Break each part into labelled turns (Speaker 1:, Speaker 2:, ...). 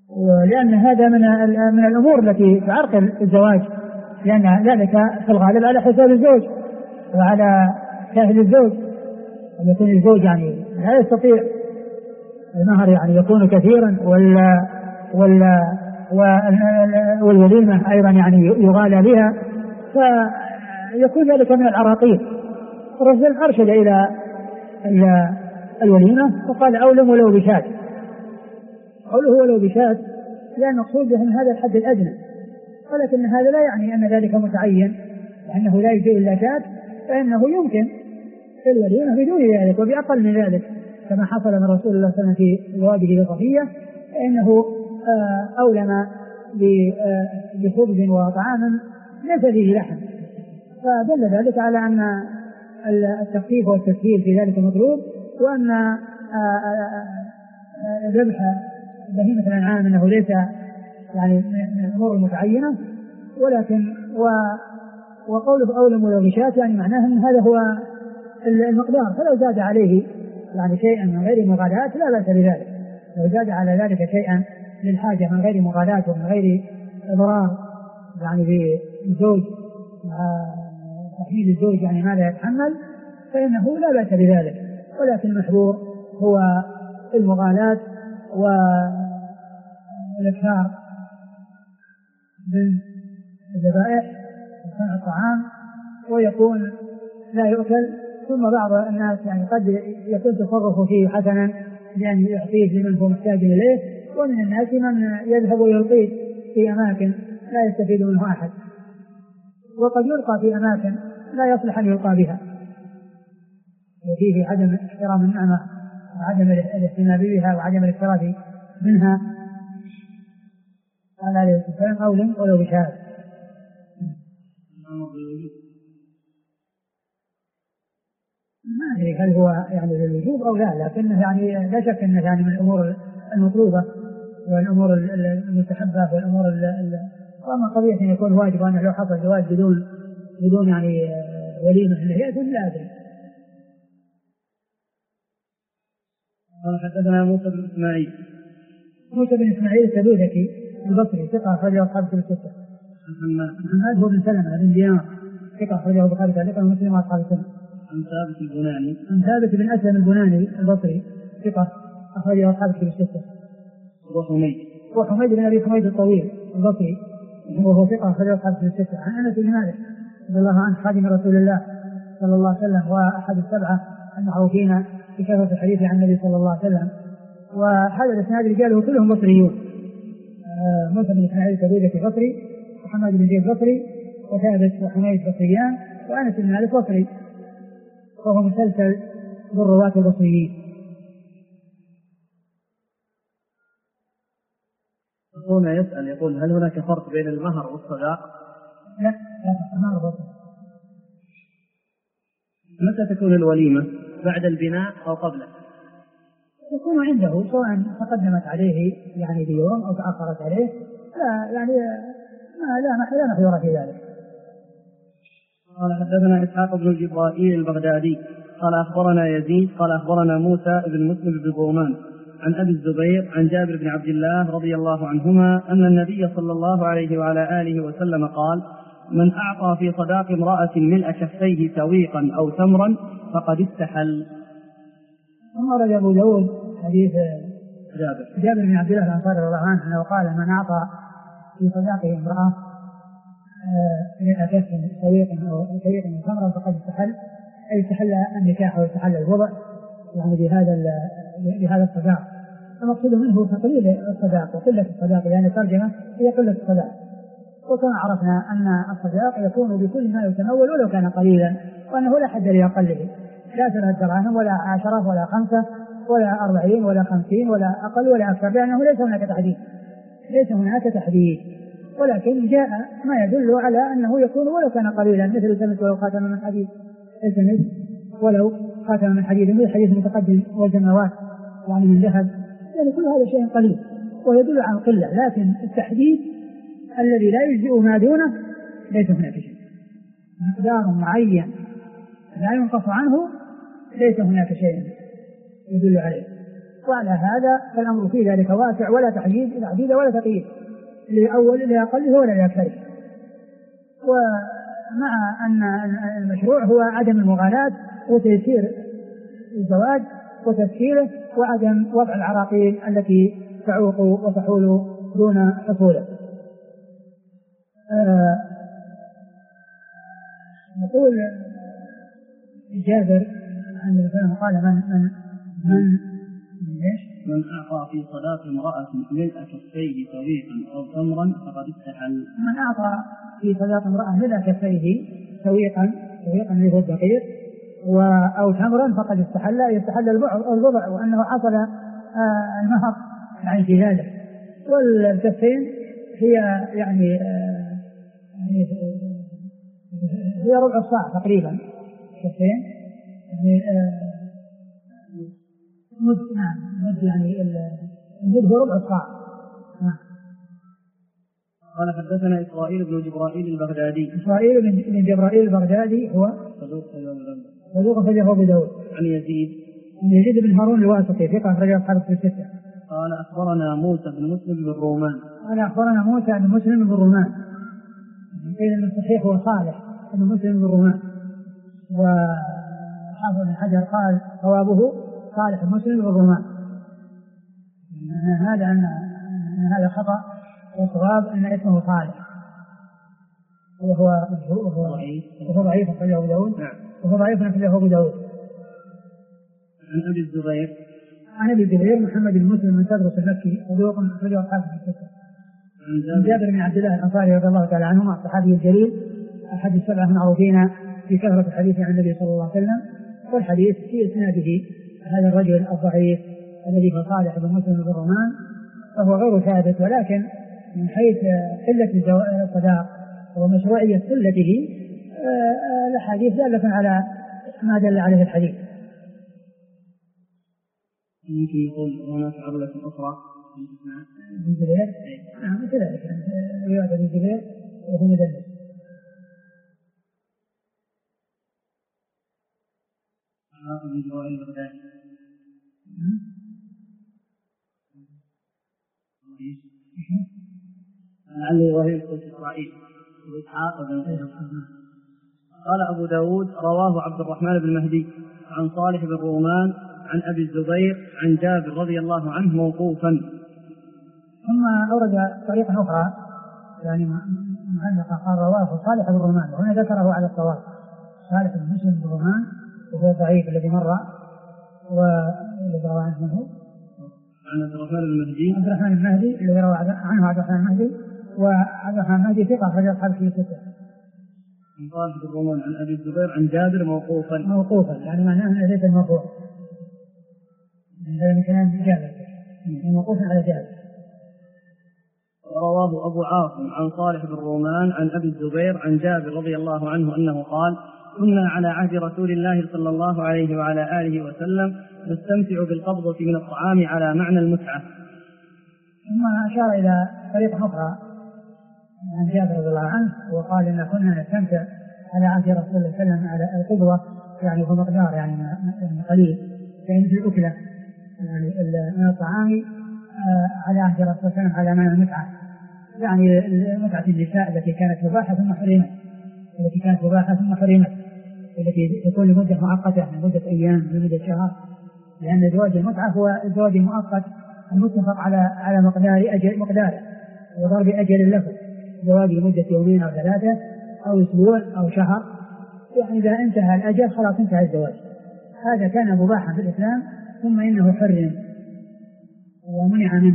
Speaker 1: ولأن هذا من الأمور التي تعرقل الزواج، لأن ذلك في الغالب على حساب الزوج وعلى كاهل الزوج، يكون الزوج يعني لا يستطيع المهر يعني يكون كثيرا والوليمة أيضا يعني يغالى بها، فيكون ذلك من العراقيل. الرسول أرشد إلى الوليمة وقال أولم ولو بشاة، قوله ولو بشاة لأن مقصود به من هذا الحد الأدنى، ولكن هذا لا يعني أن ذلك متعين لأنه لا يجزئ إلا شاة، فإنه يمكن في الوليمة بدون ذلك وبأقل من ذلك، كما حصل من رسول الله صلى الله عليه وسلم في زواجه لصفية، فإنه أولم بخبز وطعام ليس فيه لحم، فدل ذلك على أن التخفيف والتسهيل في ذلك مطلوب، وأن ذبح بهيمة الأنعام أنه ليس يعني من الأمور المتعينة، ولكن وقوله أولم ولو بشاة يعني معناه أن هذا هو المقدار، فلو زاد عليه يعني شيئا من غير مغالاة لا بأس بذلك، لو زاد على ذلك شيئا للحاجة من غير مغالاة ومن غير إضرار يعني بالزوج مع تحميل الزوج يعني ما لا يتحمل فإنه لا بأس بذلك، ولكن المحظور هو المغالاة والإكثار بالذبائح وصنع الطعام ويكون لا يؤكل، ثم بعض الناس يعني قد يكون تصرف فيه حسنا لأن يعطيه لمن هو محتاج إليه، ومن الناس من يذهب ويلقيه في أماكن لا يستفيد منه أحد، وقد يلقى في أماكن لا يصلح أن يلقى بها، وفيه عدم احترام النعمة وعدم الاهتمام بها وعدم الاكتراث منها. قال عليه الصلاة والسلام أولم ولو بشاة. ما أدري هل هو يعني للوجوب أو لا، لكنه يعني لا شك أنه يعني من الأمور المطلوبة والأمور المستحبة والأمور وما قضية أن يكون واجب، وأنه لو حصل زواج بدون يعني وليمة لهيئة لا أدري.
Speaker 2: حدثنا موسى بن إسماعيل.
Speaker 1: موسى بن إسماعيل التبوذكي البصري ثقة أخرجه أصحاب الكتب الستة. محمد هو بن سلمة بن دينار ثقة أخرجه البخاري تعليقا ومسلم وأصحاب السنة.
Speaker 2: عن ثابت البناني.
Speaker 1: عن ثابت بن أسلم البناني البصري ثقة أخرجه أصحاب الكتب الستة. وحميد بن أبي حميد الطويل البصري وهو ثقة أخرجه أصحاب الكتب الستة. عن أنس بن مالك رضي الله عنه خادم رسول الله صلى الله عليه وسلم وأحد السبعة المعروفين بكثرة الحديث عن النبي صلى الله عليه وسلم، وهذا الإسناد رجاله كلهم بصريون. موسى بن إسماعيل التبوذكي بصري، وحماد بن زيد بصري، وثابت وحميد بصريان، وأنس بن مالك بصري، وهو مسلسل بالرواة البصريين.
Speaker 2: هنا يسأل يقول هل هناك فرق بين المهر والصداق؟
Speaker 1: لا المهر بصري.
Speaker 2: متى تكون الوليمة؟ بعد البناء أو قبله؟
Speaker 1: يكون عنده سواء تقدمت عليه يعني بيوم أو تأخرت عليه، لا يعني لا محذور في ذلك.
Speaker 2: قال حدثنا إسحاق بن جبرائيل البغدادي قال أخبرنا يزيد قال أخبرنا موسى بن مسلم بن بومان عن أبي الزبير عن جابر بن عبد الله رضي الله عنهما أن النبي صلى الله عليه وعلى آله وسلم قال: من أعطى في صداق امرأة ملء كفيه سويقا أو تمرا فقد استحل.
Speaker 1: ثم رجع أبو داود حديث جابر بن عبد الله الأنصاري رضي الله عنه أنه قال: من أعطى في صداقه امرأة ملء كف سويقا أو تمرا فقد استحل، أي استحل النكاح واستحل الوضع يعني بهذا الصداق. المقصود منه تقليل الصداق وقلة الصداق، يعني الترجمة هي قلة الصداق. وكما عرفنا أن الصداق يكون بكل ما يتنول ولو كان قليلا، وأنه لا حد لأقله، لا 3 دراهم ولا 10 ولا 5 ولا 40 ولا 50 ولا أقل ولا أكثر، لأنه ليس هناك تحديد، ولكن جاء ما يدل على أنه يكون ولو كان قليلا، مثل التمس ولو خاتم من حديد، التمس ولو خاتم من حديد، مثل الحديث المتقدم والجماوات يعني من ذهب، يعني كل هذا شيء قليل ويدل على القلة، لكن التحديد الذي لا يجزئ ما دونه ليس هناك شيء، مقدار معين لا ينقص عنه ليس هناك شيء يدل عليه. وعلى هذا فالأمر في ذلك واسع ولا تحديد العديد ولا تقييد لأول لأقله ولا لأكثره. ومع أن المشروع هو عدم المغالاة وتيسير الزواج وتسهيله وعدم وضع العراقيل التي تعوق وتحول دون حصوله. نقول جابر عن الإنسان قال
Speaker 2: من أعطى في صلاة امرأة ملء كفيه سويقا أو تمرا فقد استحل.
Speaker 1: من أعطى في صلاة امرأة ملء كفيه سويقا اللي هو الدقيق أو تمرا فقد استحل، يستحل البضع وأنه حصل المهر يعني في ذلك. والكفين هي يعني هي ربع الصاع تقريبا، كفين مد يعني المد هو ربع الصاع.
Speaker 2: قال حدثنا إسرائيل بن جبرائيل البغدادي.
Speaker 1: إسرائيل بن جبرائيل البغدادي هو صدوق أخرجه أبو داود.
Speaker 2: عن
Speaker 1: يزيد بن هارون الواسطي ثقة أخرجه أصحاب الستة.
Speaker 2: قال أخبرنا موسى بن مسلم بن الرومان.
Speaker 1: قال أخبرنا موسى بن مسلم بن الرومان، قيل أن الصحيح هو صالح بن مسلم بن الرومان، وحافظ بن حجر قال صوابه صالح بن مسلم بن الرومان. هذا أن هذا خطأ، والصواب أن اسمه صالح وهو ضعيف أخرجه أبو داود. وهو ضعيف أخرجه أبو داود.
Speaker 2: عن أبي الزبير.
Speaker 1: عن أبي الزبير محمد بن مسلم من تدرس المكي صدوق أخرجه أصحاب الستة. عن جابر بن عبد الله الأنصاري رضي الله تعالى عنهما الصحابي الجليل أحد السبعة المعروفين في كثرة الحديث عن النبي صلى الله عليه وسلم. والحديث في إسناده هذا الرجل الضعيف الذي هو صالح بن مسلم بن الرومان، فهو غير ثابت، ولكن من حيث قلة الصداق ومشروعية قلته الحديث دالة على ما دل عليه الحديث.
Speaker 2: يمكن يقول هناك عضلة أخرى
Speaker 1: من زبير؟ نعم كذلك رواية من زبير وهو مدلس.
Speaker 2: من جوائل البغدادي. لعلي وهي إسرائيل وإسحاق بن قال أبو داود رواه عبد الرحمن بن مهدي عن صالح بن رومان عن أبي الزبير عن جابر رضي الله عنه موقوفا.
Speaker 1: ثم أورد طريقة أخرى يعني معلقة قال رواه صالح بن رومان، وهنا ذكره على الصواب صالح بن مسلم بن رومان وهو الضعيف الذي مر والذي روى عنه
Speaker 2: عن عبد الرحمن المهدي.
Speaker 1: عبد الرحمن المهدي الذي روى عنه عبد الرحمن المهدي، وعبد الرحمن المهدي ثقة أخرج أصحاب في ستة.
Speaker 2: عن صالح بن رومان عن أبي الزبير عن جابر
Speaker 1: موقوفا يعني معناه أنه ليس المرفوع، هذا كلام جابر موقوفا على جابر.
Speaker 2: رواه أبو عاصم عن صالح بن رومان عن أبي الزبير عن جابر رضي الله عنه أنه قال كنا على عهد رسول الله صلى الله عليه وعلى آله وسلم نستمتع بالقبضة من الطعام على معنى المتعة.
Speaker 1: ثم أشار إلى طريقة أخرى عن جابر رضي الله عنه وقال إن كنا نستمتع على عهد رسول الله صلى الله عليه وسلم على القبضة يعني هو مقدار يعني قليل يعني مثل الأكلة يعني من الطعام على عهد رسول الله صلى الله عليه وسلم على معنى المتعة، يعني متعة النساء التي كانت مباحة ثم حرمت، التي تكون لمدة مؤقتة من مدة أيام لمدة شهر، لأن زواج المتعة هو الزواج المؤقت المتفق على مقداره وضرب أجل له، زواج لمدة يومين أو ثلاثة أو أسبوع أو شهر، يعني إذا انتهى الأجل خلاص انتهى الزواج. هذا كان مباحا في الإسلام ثم إنه حرم ومنع منه.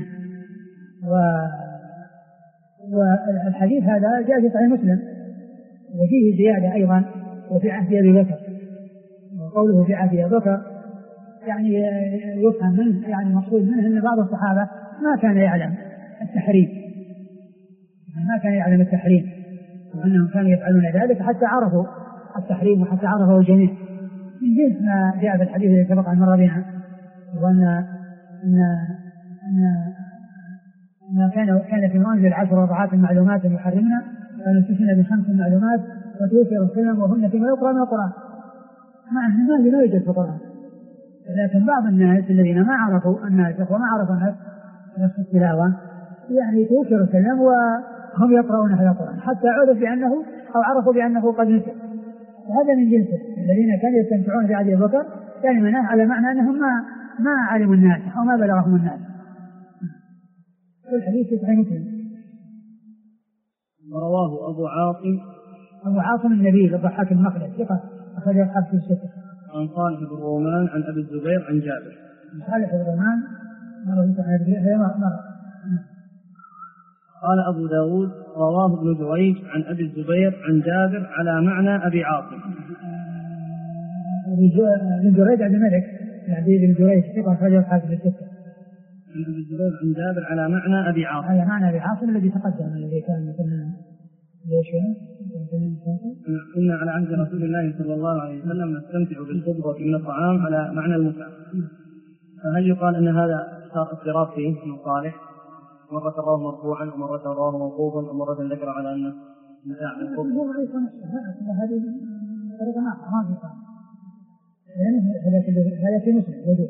Speaker 1: والحديث هذا جاء في صحيح مسلم وفيه زيادة أيضا وفي عهد أبي بكر، وقوله في عهد أبي بكر يعني يفهم منه يعني مقصود منه أن بعض الصحابة ما كان يعلم التحريم وأنهم كانوا يفعلون ذلك حتى عرفوا التحريم وحتى عرفوا الجميع، من جنس ما جاء في الحديث الذي سبق أن مر بنا، وأن كان في منزل 10 رضعات معلومات يحرمنا فنستثنى ب5 معلومات وتوفر السلم وهن فيما يقرأ من القرآن، مع أن ما يوجد في القرآن، لكن بعض الناس الذين ما عرفوا الناسخ وما عرفوا نفس التلاوة يعني توكر الكلام وهم يقرؤون هذا القرآن حتى عرف بأنه أو عرفوا بأنه قد نسخ. هذا من جنسه الذين كانوا يستمتعون بعهد أبي بكر كان مناه على معنى أنهم ما علموا الناسخ أو ما بلغهم الناسخ. الحديث في صحيح مسلم.
Speaker 2: ورواه
Speaker 1: أبو عاصم النبيل الضحاك المخلد ثقة أخرج أصحاب في الستة.
Speaker 2: عن صالح بن رومان عن أبي الزبير عن جابر.
Speaker 1: صالح بن رومان
Speaker 2: قال أبو داود رواه ابن جريج عن أبي الزبير عن جابر على معنى أبي عاصم.
Speaker 1: ابن جريج عبد الملك يعني ابن جريج ثقة أخرج أصحاب في الستة.
Speaker 2: عن أبي الزبير عن جابر على معنى أبي عاصم.
Speaker 1: على معنى أبي عاصم الذي تقدم الذي كان مثلا ليش
Speaker 2: كنا على عهد رسول الله صلى الله عليه وسلم نستمتع بالخضرة من الطعام على معنى المتعة. فهل يقال أن هذا اضطراب فيه من صالح؟ مرة رواه مرفوعا ومرة رواه موقوفا ومرة ذكر على أنه متاع بالخضر.
Speaker 1: هذه طريقة ما في قال. هذا في مسلم وجود.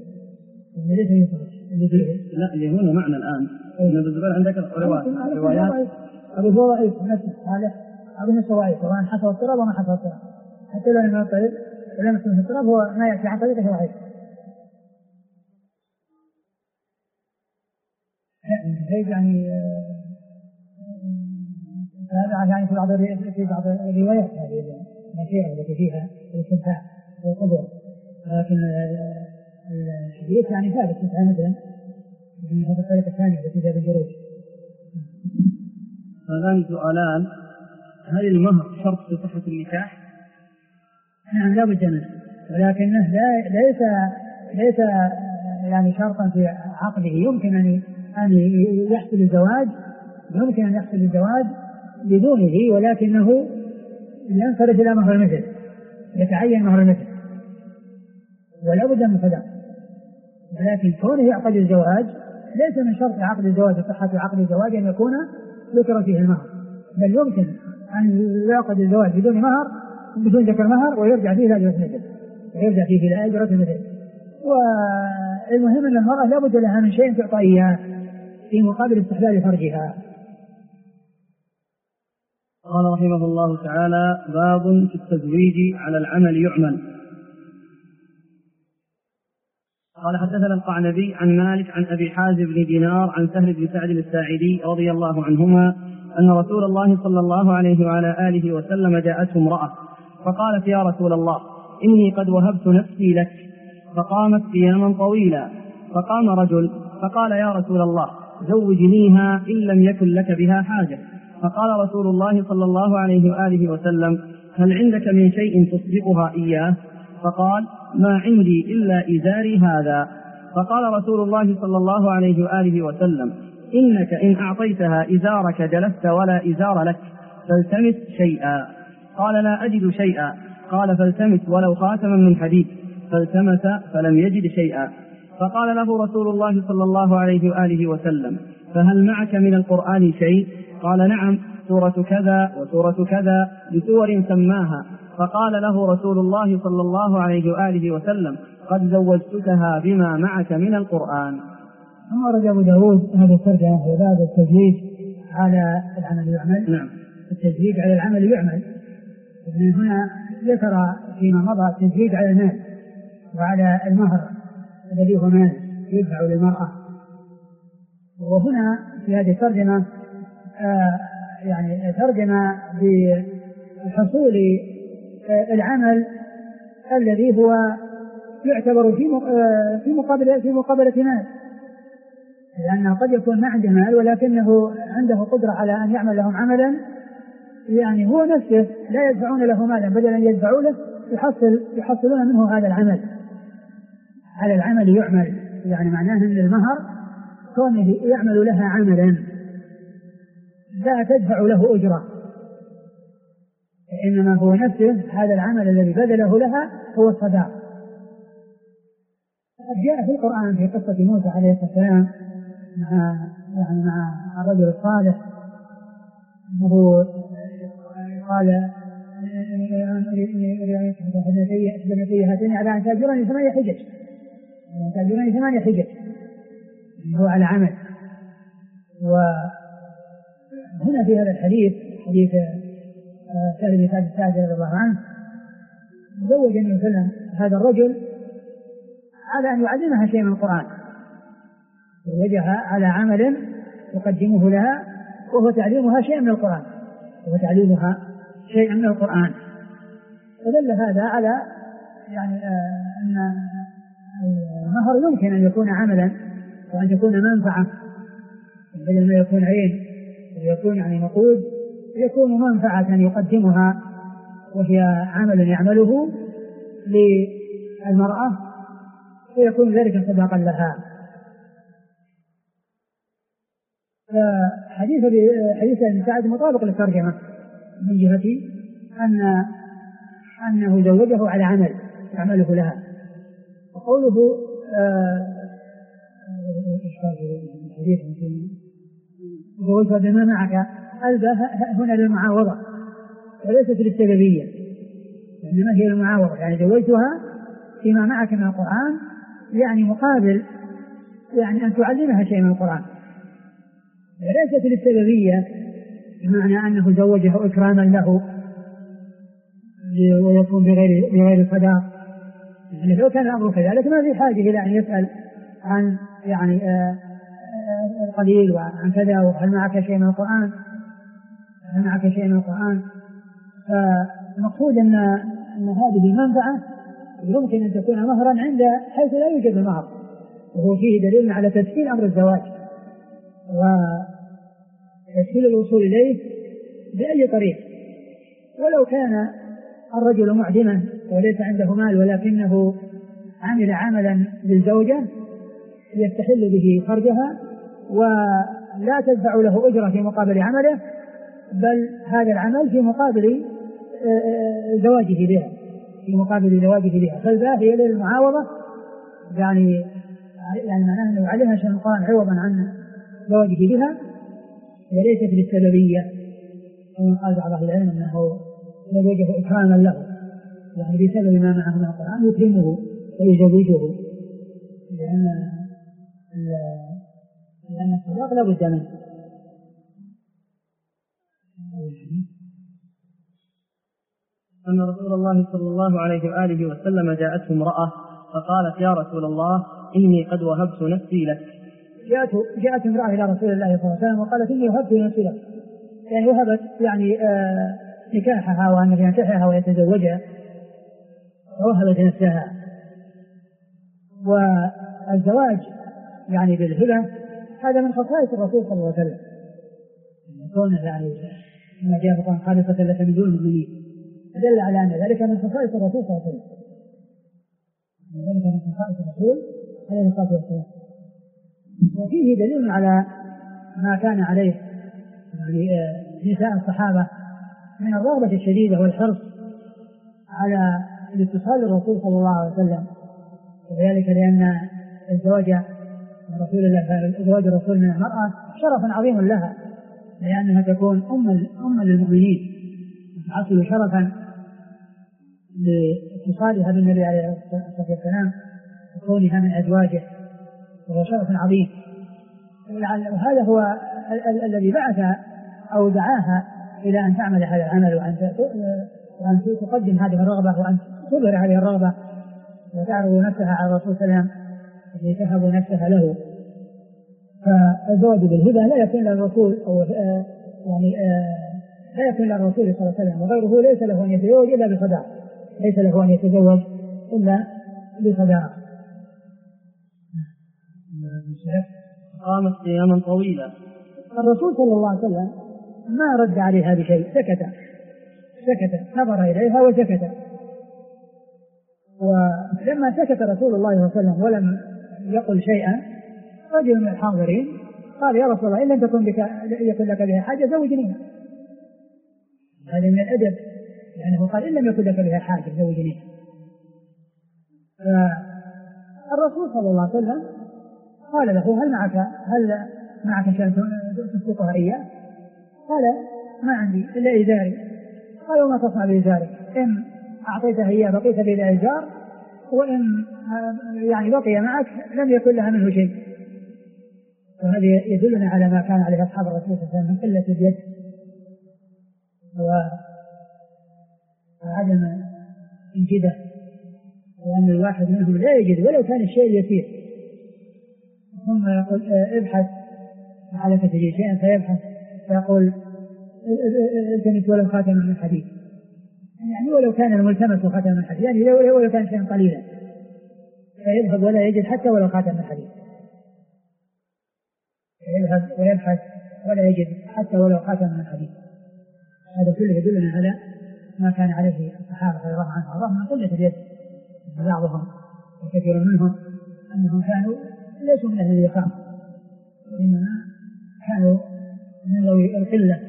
Speaker 2: لا اللي هنا معنى الآن. إن بالزبير عندك روايات.
Speaker 1: أبو ضعيف نفسه صالح أبو نسوائي سواء حصل اضطراب وما حصل اضطراب حتى لو لم يضطرب ولم يكن اضطراب هو ما يأتي عن طريقه ضعيف. يعني هذا يعني في بعض الروايات هذه المشيئة التي فيها الاستمتاع والقدر لكن الحديث يعني ثابت مثلا بهذه الطريقة الثانية التي فيها بالجريج.
Speaker 2: هذان سؤالان. هل المهر شرط في صحة النكاح؟
Speaker 1: نعم لا بد منه ولكنه ليس يعني شرطا في عقده. يمكن أن يحصل الزواج بدونه ولكنه ينصرف إلى مهر المثل يتعين مهر المثل ولا بد من صداق. ولكن كونه يعقد الزواج ليس من شرط عقد الزواج وصحة عقد الزواج أن يكون ذكر فيه المهر بل يمكن أن يعقد الزواج بدون مهر بدون ذكر مهر ويرجع فيه إلى أجرة المثل ويرجع فيه إلى أجرة المثل. والمهم أن المرأة لا بد لها من شيء تعطى إياه في مقابل استحلال فرجها.
Speaker 2: قال رحمه الله تعالى باب في التزويج على العمل يعمل. قال حدثنا القعنبي عن مالك عن أبي حازم بن دينار عن سهل بن سعد الساعدي رضي الله عنهما أن رسول الله صلى الله عليه وعلى آله وسلم جاءته امرأة فقالت يا رسول الله إني قد وهبت نفسي لك. فقامت قياما طويلا فقام رجل فقال يا رسول الله زوجنيها إن لم يكن لك بها حاجة. فقال رسول الله صلى الله عليه وآله وسلم هل عندك من شيء تصدقها إياه؟ فقال ما عندي إلا إزاري هذا. فقال رسول الله صلى الله عليه وآله وسلم إنك إن أعطيتها إزارك جلست ولا إزار لك فالتمس شيئا. قال لا أجد شيئا. قال فالتمس ولو خاتما من حديد. فالتمس فلم يجد شيئا. فقال له رسول الله صلى الله عليه وآله وسلم فهل معك من القرآن شيء؟ قال نعم سورة كذا وسورة كذا بسور سماها. فقال له رسول الله صلى الله عليه وآله وسلم قد زوجتكها بما معك من القرآن.
Speaker 1: أمر أبو داود هذا الترجمة في باب التزويج على العمل يعمل.
Speaker 2: نعم
Speaker 1: التزويج على العمل يعمل. من هنا ذكر فيما مضى التزويج على المال وعلى المهر الذي هو مال يدفع للمرأة. وهنا في هذه الترجمة يعني ترجمة بحصول العمل الذي هو يعتبر في مقابلة مال لأنه قد يكون ما عنده مال ولكنه عنده قدرة على أن يعمل لهم عملا يعني هو نفسه لا يدفعون له مالا بدل أن يدفعوا له يحصلون منه هذا العمل. على العمل يعمل يعني معناه أن المهر كونه يعمل لها عملا لا تدفع له أجرة إنما هو نفسه هذا العمل الذي بذله لها هو الصداق. جاء في القرآن في قصة موسى عليه السلام مع الرجل الصالح أنه قال ابنتي هاتين على أن تأجرني 8 حجج تعبيران 8 حجج هو على عمل. وهنا في هذا الحديث حديث سهل بن سعد رضي الله عنه زوج النبي صلى الله عليه وسلم هذا الرجل على أن يعلمها شيء من القرآن، زوجها على عمل يقدمه لها وهو تعليمها شيء من القرآن، فدل هذا على يعني أن المهر يمكن أن يكون عملا وأن تكون منفعة بدل ما يكون عين ويكون يعني نقود، يكون منفعة يقدمها وهي عمل يعمله للمرأة ويكون ذلك صداقا لها. فحديث ابن سعد مطابق للترجمة من جهة أنه زوجه على عمل يعمله لها. وقوله زوجها بما معك هنا للمعاوضة وليست للسببية، إنما هي المعاوضة، يعني زوجتها فيما معك من القرآن يعني مقابل يعني أن تعلمها شيء من القرآن، وليست للسببية بمعنى أنه زوجها إكراما له ويكون بغير صداق. يعني لو كان الأمر كذلك ما في حاجة إلى أن يسأل عن يعني قليل وعن كذا وهل معك شيء من القرآن، فالمقصود أن هذه منفعة يمكن أن تكون مهرا عند حيث لا يوجد المهر، وهو فيه دليل على تسهيل أمر الزواج وتسهيل الوصول إليه بأي طريق. ولو كان الرجل معدما وليس عنده مال ولكنه عمل عملا للزوجة يستحل به فرجها ولا تدفع له أجرة في مقابل عمله، بل هذا العمل في مقابل زواجه بها، فالباقي للمعاوضة يعني معناه أنه عليها شيء القرآن عوضا عن زواجه بها وليست للسببية. قال بعض أهل العلم أنه زوجه إكراما له، يعني بسبب ما معه من القرآن يكرمه ويزوجه، لأن الصداق لا بد منه.
Speaker 2: أن رسول الله صلى الله عليه وآله وسلم جاءته امرأة فقالت يا رسول الله إني قد وهبت نفسي لك.
Speaker 1: جاءت امرأة إلى رسول الله صلى الله عليه وسلم وقالت إني وهبت نفسي لك، يعني وهبت يعني نكاحها وأن ينكحها ويتزوجها ووهبت نفسها. والزواج يعني بالهبة هذا من خصائص الرسول صلى الله عليه وسلم، كونه يعني ما جاء فقط خالصة لك من دون المؤمنين، دل على أن ذلك من خصائص الرسول صلى الله عليه وسلم، وفيه دليل على ما كان عليه يعني نساء الصحابة من الرغبة الشديدة والحرص على الاتصال بالرسول صلى الله عليه وسلم، وذلك لأن زواج الرسول من المرأة شرف عظيم لها، لأنها تكون أم للمؤمنين، تحصل شرفا لاتصالها بالنبي عليه الصلاة والسلام وكونها من أزواجه، وهو شرف عظيم. وهذا هو الذي بعث أو دعاها إلى أن تعمل هذا العمل وأن تقدم هذه الرغبة وأن تظهر هذه الرغبة وتعرض نفسها على الرسول صلى الله عليه وسلم لتهب نفسها له. فالزواج بالهبة لا يكون للرسول أو لا يكون للرسول صلى الله عليه وسلم وغيره، ليس له أن يتزوج إلا بصداق،
Speaker 2: قامت قياما طويلا.
Speaker 1: الرسول صلى الله عليه وسلم ما رد عليها بشيء، سكت نظر إليها وسكت. ولما سكت رسول الله صلى الله عليه وسلم ولم يقل شيئا، رجل من الحاضرين قال يا رسول الله إن لم يكن لك بها حاجة زوجنيها. هذا من الأدب، لأنه قال إن لم يكن لك بها حاجة زوجنيها. فالرسول صلى الله عليه وسلم قال له هل معك شيء تسبقها إياه؟ قال ما عندي إلا إزاري. قال وما تصنع بإزارك؟ إن أعطيته إياه بقيت بلا إزار وإن يعني بقي معك لم يكن لها منه شيء. وهذا يدلنا على ما كان عليه أصحاب الرسول صلى الله عليه وسلم من قلة اليد وعدم الجدة، لأن الواحد منهم لا يجد ولو كان الشيء يسير، ثم يقول ابحث على تجد شيئا فيبحث فيقول التمس ولو خاتما من حديد، يعني ولو كان الملتمس خاتما من حديد، يعني ولو كان شيئا قليلا فيذهب ولا يجد حتى ولو خاتما من حديد، يذهب ويبحث ولا يجد حتى ولو خاتما من حديد. هذا كله يدلنا على ما كان عليه الصحابة رضي الله عنهم وارضاهم من قلة اليد. بعضهم وكثير منهم أنهم كانوا ليسوا من أهل اليقام، وإنما كانوا من ذوي القلة.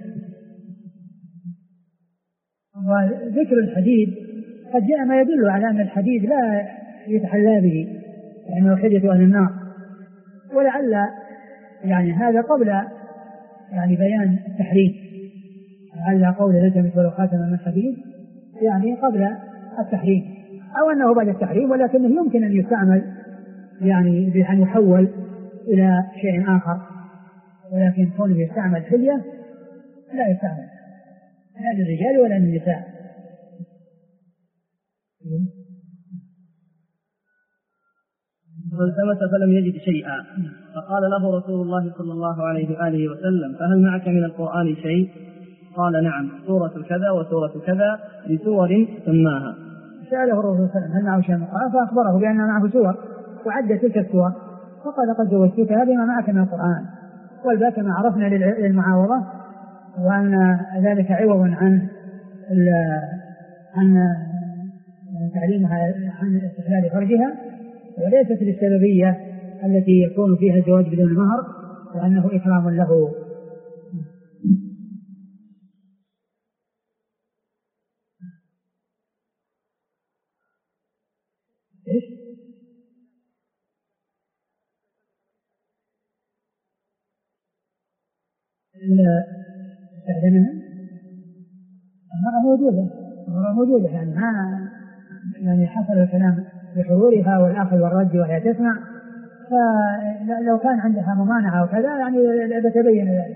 Speaker 1: وذكر الحديد قد جاء ما يدل على أن الحديد لا يتحلى به لأنه حديث أهل النار، ولعل يعني هذا قبل يعني بيان التحريم، لعل قول التمس ولو خاتما من حديد يعني قبل التحريم أو أنه بعد التحريم، ولكنه يمكن أن يستعمل يعني بأن يحول إلى شيء آخر، ولكن كونه يستعمل حلية لا يستعمل لا للرجال ولا للنساء.
Speaker 2: فالتمس فلم يجد شيئا، فقال له رسول الله صلى الله عليه وآله وسلم: فهل معك من القرآن شيء؟ قال: نعم، سورة كذا وسورة كذا بسور سماها.
Speaker 1: سأله الرسول صلى الله عليه وسلم هل معه شيء من القرآن، فأخبره بأن معه سور وعد تلك السور، فقال: قد جوزتك بما معك من القرآن. والباقي كما عرفنا للمعاوضة، وأن ذلك عوض عن تعليمها عن استحلال فرجها، وليست للسببية التي يكون فيها الزواج بدون المهر، وأنه إكرام له. استخدمها المرأة موجودة يعني ما يعني حصل الكلام بحضورها والأخذ والرد وهي تسمع، فلو كان عندها ممانعة وكذا يعني بتبين ذلك.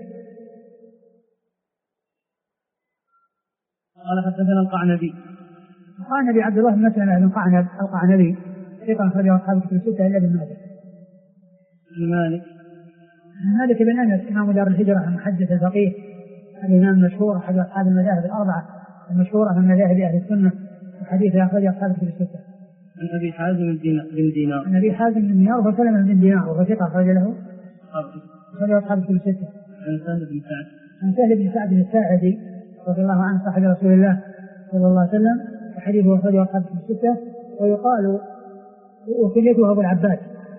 Speaker 2: قال: حدثنا القعنبي
Speaker 1: عبد الله بن مسلمة بن قعنب القعنبي ثقة أخرجه أصحاب الكتب الستة إلا ابن ماجه. مالك بن أنس إمام دار الهجرة المحدث الفقيه الإمام المشهور أحد أصحاب المذاهب الأربعة المشهورة من مذاهب أهل السنة، الحديث أخرجه أصحاب الكتب الستة.
Speaker 2: عن أبي حازم بن دينار.
Speaker 1: عن أبي حازم بن دينار وسلمة بن دينار وهو ثقة أخرج له أصحاب الكتب الستة. عن سهل بن سعد الساعدي رضي الله عنه صاحب رسول الله صلى الله عليه وسلم، وحديثه أخرجه أصحاب الكتب الستة. ويقال وكنيته أبو العباس،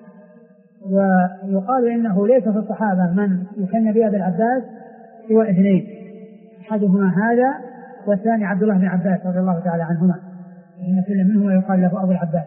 Speaker 1: ويقال إنه ليس في الصحابة من يكن بأبي العباس سوى اثنين، أحدهما هذا والثاني عبد الله بن عباس رضي الله تعالى عنهما، إن كل منهما يقال له أبو العباس.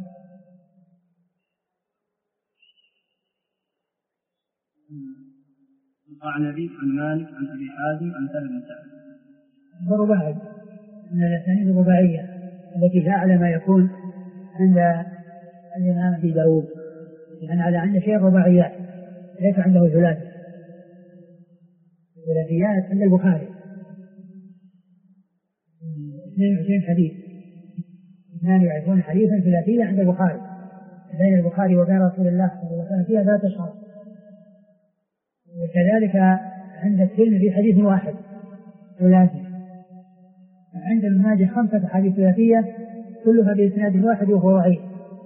Speaker 2: القعنبي عن مالك عن أبي حازم عن سهل بن سعد.
Speaker 1: الرباعي من الأسانيد الرباعية التي لا على ما يكون عند الإمام أبي داود، يعني على عنده شيء رباعيات ليس عنده ثلاثي. ثلاثيات عند البخاري 22 حديث، 22 حديثا ثلاثية عند البخاري، بين البخاري وبين رسول الله صلى الله عليه وسلم فيها 3 أشهر. وكذلك عند الترمذي حديث واحد ثلاثي. عند ابن ماجه 5 حديث ثلاثية كلها بإسناد واحد وهو ضعيف.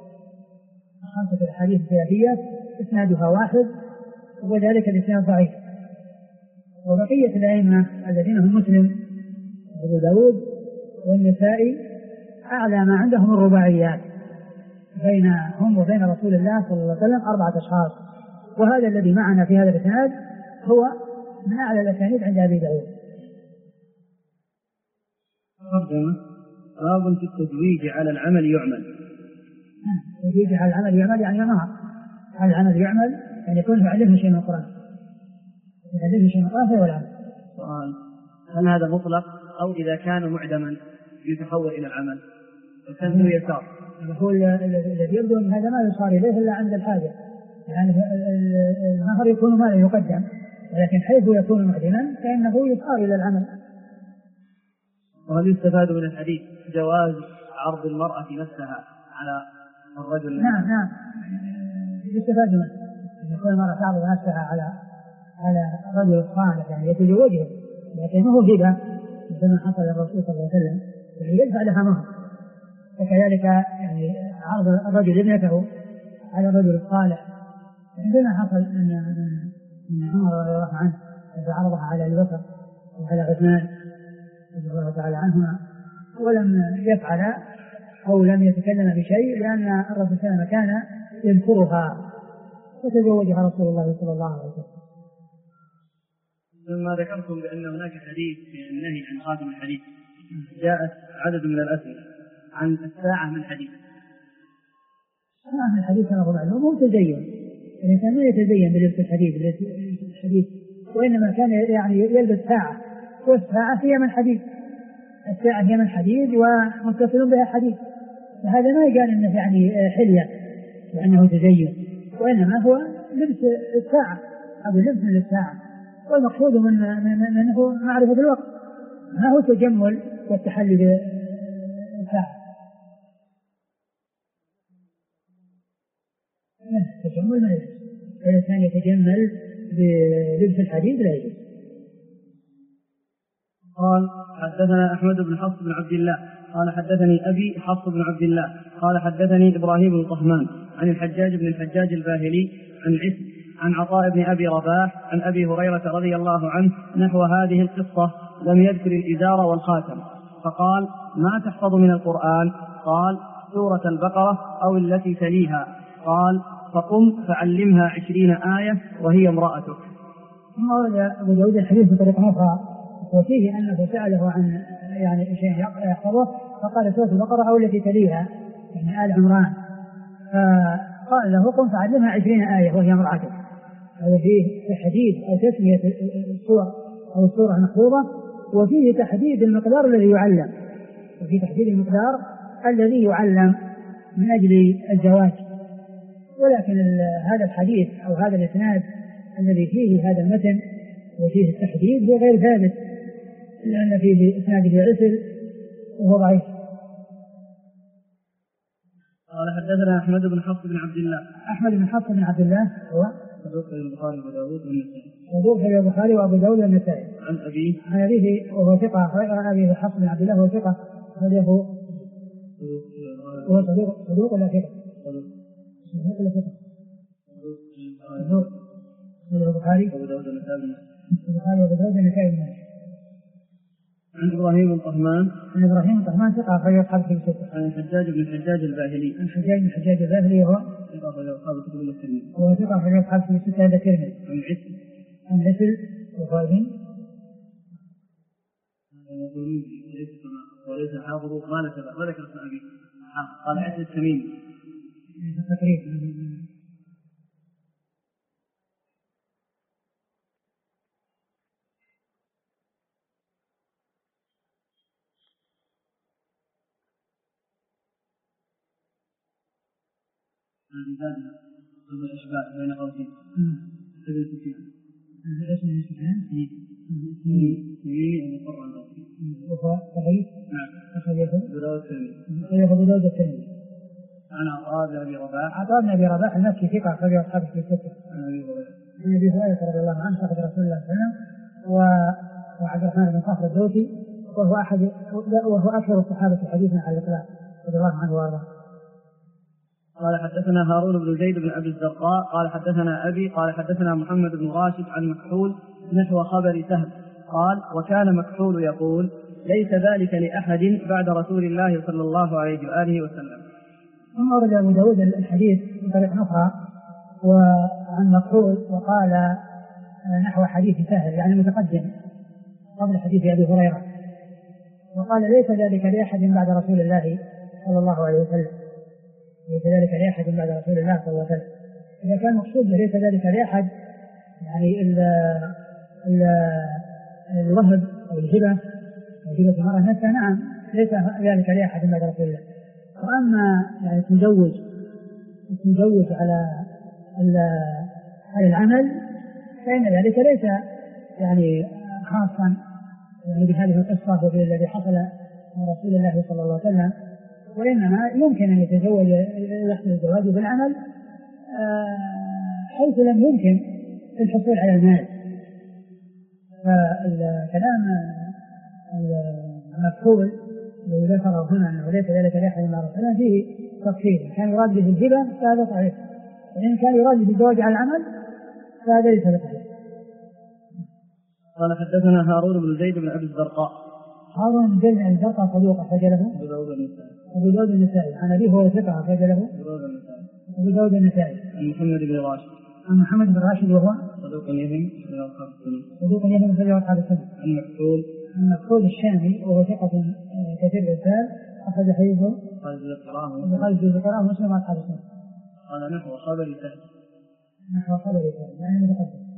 Speaker 1: 5 الحديث الثلاثية إسنادها واحد وذلك بإسناد ضعيف. وبقية الأئمة الذين هم مسلم أبو داود والنسائي أعلى ما عندهم الرباعيات بينهم وبين رسول الله صلى الله عليه وسلم 4 أشخاص، وهذا الذي معنا في هذا الإسناد هو من أعلى الأسانيد عند أبي داود.
Speaker 2: باب في التزويج على العمل يعمل.
Speaker 1: التزويج على العمل يعمل يعني مهر على العمل يعمل يعني يكون يعلمه شيء من القرآن، يعلمه شيء من القرآن فهو العمل.
Speaker 2: سؤال: هل هذا مطلق أو إذا كان معدما يتحول إلى العمل وكان له يسار؟
Speaker 1: هو الذي يبدو أن هذا ما يصار إليه إلا عند الحاجة، يعني المهر يكون ما لا يقدم، ولكن حيث يكون معدما فإنه يصار إلى العمل.
Speaker 2: وهل يستفاد من الحديث جواز عرض المرأة نفسها على الرجل؟
Speaker 1: نعم يستفاد منه أن يكون المرأة تعرض نفسها على رجل صالح يعني يتزوجه، لكن هو هبة مثل ما حصل للرسول صلى الله عليه وسلم يعني يدفع لها مهر. وكذلك يعني عرض الرجل ابنته على الرجل الصالح عندما حصل أن عمر رضي الله عنه عرضها على أبي بكر وعلى عثمان رضي الله تعالى عنهما ولم يفعل أو لم يتكلم بشيء لأن الرسول صلى الله عليه وسلم كان يذكرها فتزوجها رسول الله صلى الله عليه وسلم.
Speaker 2: لما ذكرتم بأن هناك حديث في النهي عن خاتم الحديث جاءت عدد من الأسئلة عن الساعة من حديث.
Speaker 1: الساعة من حديث كما هو معلوم هو تزين، الإنسان ما يتزين بلبس الحديث وإنما كان يعني يلبس ساعة، والساعة هي من حديث، الساعة هي من حديد ومتصل بها حديث، فهذا ما يقال إنه يعني حلية لأنه تزين، وإنما هو لبس الساعة أو لبس للساعة، والمقصود منه معرفة الوقت، ما هو تجمل والتحلي بالساعة. تجمل ما يجوز، الإنسان يتجمل بلبس الحديد لا يجوز.
Speaker 2: قال حدثنا أحمد بن حفص بن عبد الله قال حدثني أبي حفص بن عبد الله قال حدثني إبراهيم بن طهمان عن الحجاج بن الحجاج الباهلي عن عثم عن عطاء بن أبي رباح عن أبي هريرة رضي الله عنه نحو هذه القصة، لم يذكر الإزار والخاتم، فقال ما تحفظ من القرآن؟ قال سورة البقرة أو التي تليها. قال فقم فعلمها 20 آية وهي امرأتك.
Speaker 1: ثم ورد أبو داود الحديث بطريقة أخرى وفيه أنه سأله عن يعني شيء يحفظه فقال سورة البقرة أو التي تليها يعني آل عمران، فقال له قم فعلمها 20 آية وهي امرأتك. هذا فيه تحديد أو تسمية السور أو السورة المحفوظة، وفيه تحديد المقدار الذي يعلم، وفيه تحديد المقدار الذي يعلم من أجل الزواج. ولكن هذا الحديث أو هذا الإسناد الذي فيه هذا المتن وفيه التحديد هو غير ثابت، لأن فيه إسناده عسل وهو ضعيف.
Speaker 2: قال حدثنا أحمد بن حفص بن عبد الله.
Speaker 1: أحمد بن حفص بن عبد الله هو
Speaker 2: صدوق في البخاري وأبو داود والنسائي.
Speaker 1: صدوق في البخاري وأبو داود والنسائي.
Speaker 2: عن
Speaker 1: أبيه وهو ثقة، أبي حفص بن عبد الله وهو ثقة، هو صدوق ولا ثقة؟ صدوق ولا ثقة؟ صدوق في البخاري وأبو داود والنسائي.
Speaker 2: عن إبراهيم بن طهمان.
Speaker 1: عن إبراهيم بن طهمان ثقة أخرج أصحاب الكتب الستة.
Speaker 2: عن الحجاج بن الحجاج الباهلي.
Speaker 1: عن الحجاج بن الحجاج الباهلي هو
Speaker 2: ثقة أخرج أصحاب الكتب الترمذي.
Speaker 1: هو ثقة أخرج أصحاب الكتب الستة هذا الترمذي.
Speaker 2: عن عسل.
Speaker 1: عن عسل وخالد.
Speaker 2: وليس حافظ ما ذكر اسم أبيه قال عسل التميمي.
Speaker 1: تقريبا.
Speaker 2: هذه زادها ثم الإشباع بين قوسين ابن سفيان.
Speaker 1: اسم ابن سفيان؟
Speaker 2: مقرر القوسين.
Speaker 1: وهو ضعيف؟
Speaker 2: نعم.
Speaker 1: أخرجه أبو داود الترمذي.
Speaker 2: عن عطاء بن أبي رباح.
Speaker 1: عطاء بن أبي رباح المكي ثقة أخرج أصحاب الكتب الستة.
Speaker 2: عن
Speaker 1: أبي هريرة رضي الله عنه صاحب رسول الله صلى الله عليه وسلم وعبد الرحمن بن صخر الدوسي وهو أكثر الصحابة حديثا على الإطلاق رضي الله عنه وارضاه.
Speaker 2: قال حدثنا هارون بن زيد بن أبي الزرقاء قال حدثنا أبي قال حدثنا محمد بن راشد عن مكحول نحو خبر سهل قال وكان مكحول يقول ليس ذلك لأحد بعد رسول الله صلى الله عليه وآله وسلم.
Speaker 1: ثم ورد أبو داود الحديث بطريقة أخرى وعن مكحول وقال نحو حديث سهل يعني متقدم قبل حديث أبي هريرة، وقال ليس ذلك لأحد بعد رسول الله صلى الله عليه وسلم، ليس ذلك لأحد بعد رسول الله صلى الله عليه وسلم. إذا كان مقصود ليس ذلك لأحد يعني الوهب أو الهبة المرأة نفسها، نعم ليس ذلك لأحد بعد رسول الله. وأما يعني التزوج على العمل فإن ذلك ليس يعني خاصا يعني بهذه القصة الذي حصل من رسول الله صلى الله عليه وسلم، وإنما يمكن أن يحصل الزواج بالعمل حيث لم يمكن الحصول على المال. فالكلام المفعول الذي ذكره هنا أنه ليس ذلك لأحد من رسول فيه تفصيل، كان يراد به الهبة فهذا صحيح، وإن كان يراد به الزواج على العمل فهذا ليس بصحيح.
Speaker 2: قال حدثنا هارون بن زيد بن أبي الزرقاء.
Speaker 1: هارون بن زيد بن أبي الزرقاء صدوق أخرج له أبو داود النسائي. عن أبيه هو ثقة أخرج له أبو داود النسائي.
Speaker 2: عن محمد بن راشد.
Speaker 1: عن محمد بن راشد وهو
Speaker 2: صدوق يهم
Speaker 1: في أصحاب السنة. عن مكحول الشامي وهو ثقة كثير الرجال أخرج حديثه خالد الذكرى مسلم أصحاب السنة.
Speaker 2: قال نحو خبر سهل
Speaker 1: يعني متقدم.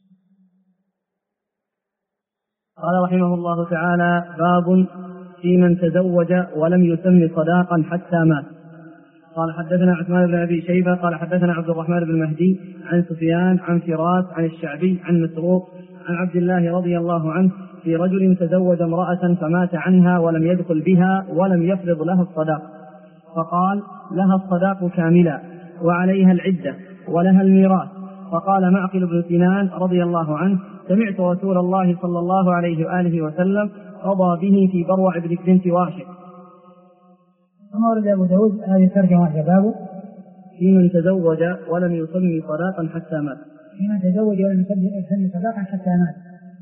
Speaker 2: قال رحمه الله تعالى: باب في من تزوج ولم يسمي صداقا حتى مات. قال حدثنا عثمان بن أبي شيبة قال حدثنا عبد الرحمن بن مهدي عن سفيان عن فراس عن الشعبي عن مسروق عن عبد الله رضي الله عنه في رجل تزوج امرأة فمات عنها ولم يدخل بها ولم يفرض لها الصداق، فقال: لها الصداق كاملا وعليها العدة ولها الميراث. فقال معقل بن سنان رضي الله عنه: سمعت رسول الله صلى الله عليه وآله وسلم قضى به في بروع بنت واشق.
Speaker 1: ثم ورد أبو داود هذه الترجمة شبابه
Speaker 2: في من تزوج ولم يسمي صداقا حتى مات.
Speaker 1: في من تزوج ولم يسمي صداقا حتى مات.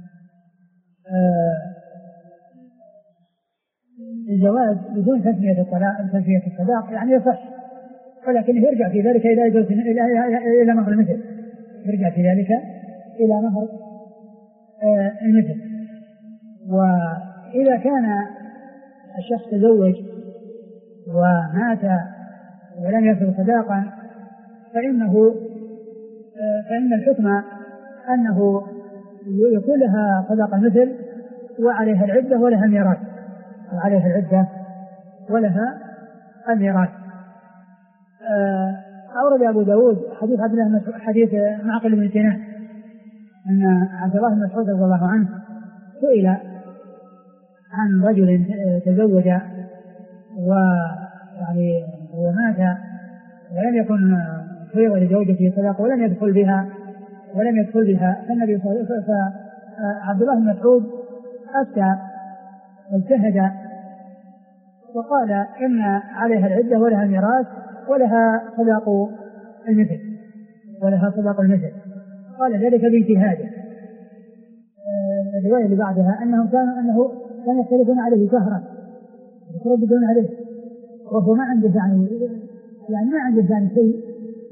Speaker 1: الجواز بدون تسمية الصداق يعني يصح، ولكن يرجع في ذلك إلى مهر المثل، يرجع في ذلك إلى مهر المثل. وإذا كان الشخص تزوج ومات ولم يفرض صداقا فإن الحكم أنه يكون لها صداق المثل وعليها العدة ولها الميراث. أورد أبو داود حديث معقل بن سنان أن عبد الله بن مسعود رضي الله عنه سئل عن رجل تزوج ومات ولم يكن فرض لزوجته صداقة ولم يدخل بها فالنبي صلى الله عليه وسلم فعبد الله بن مسعود أفتى واجتهد وقال إن عليها العدة ولها الميراث ولها صداق المثل. قال ذلك باجتهاده. الرواية اللي بعدها أنه كانوا يختلفون عليه شهرا يترددون عليه وهو ما عنده شيء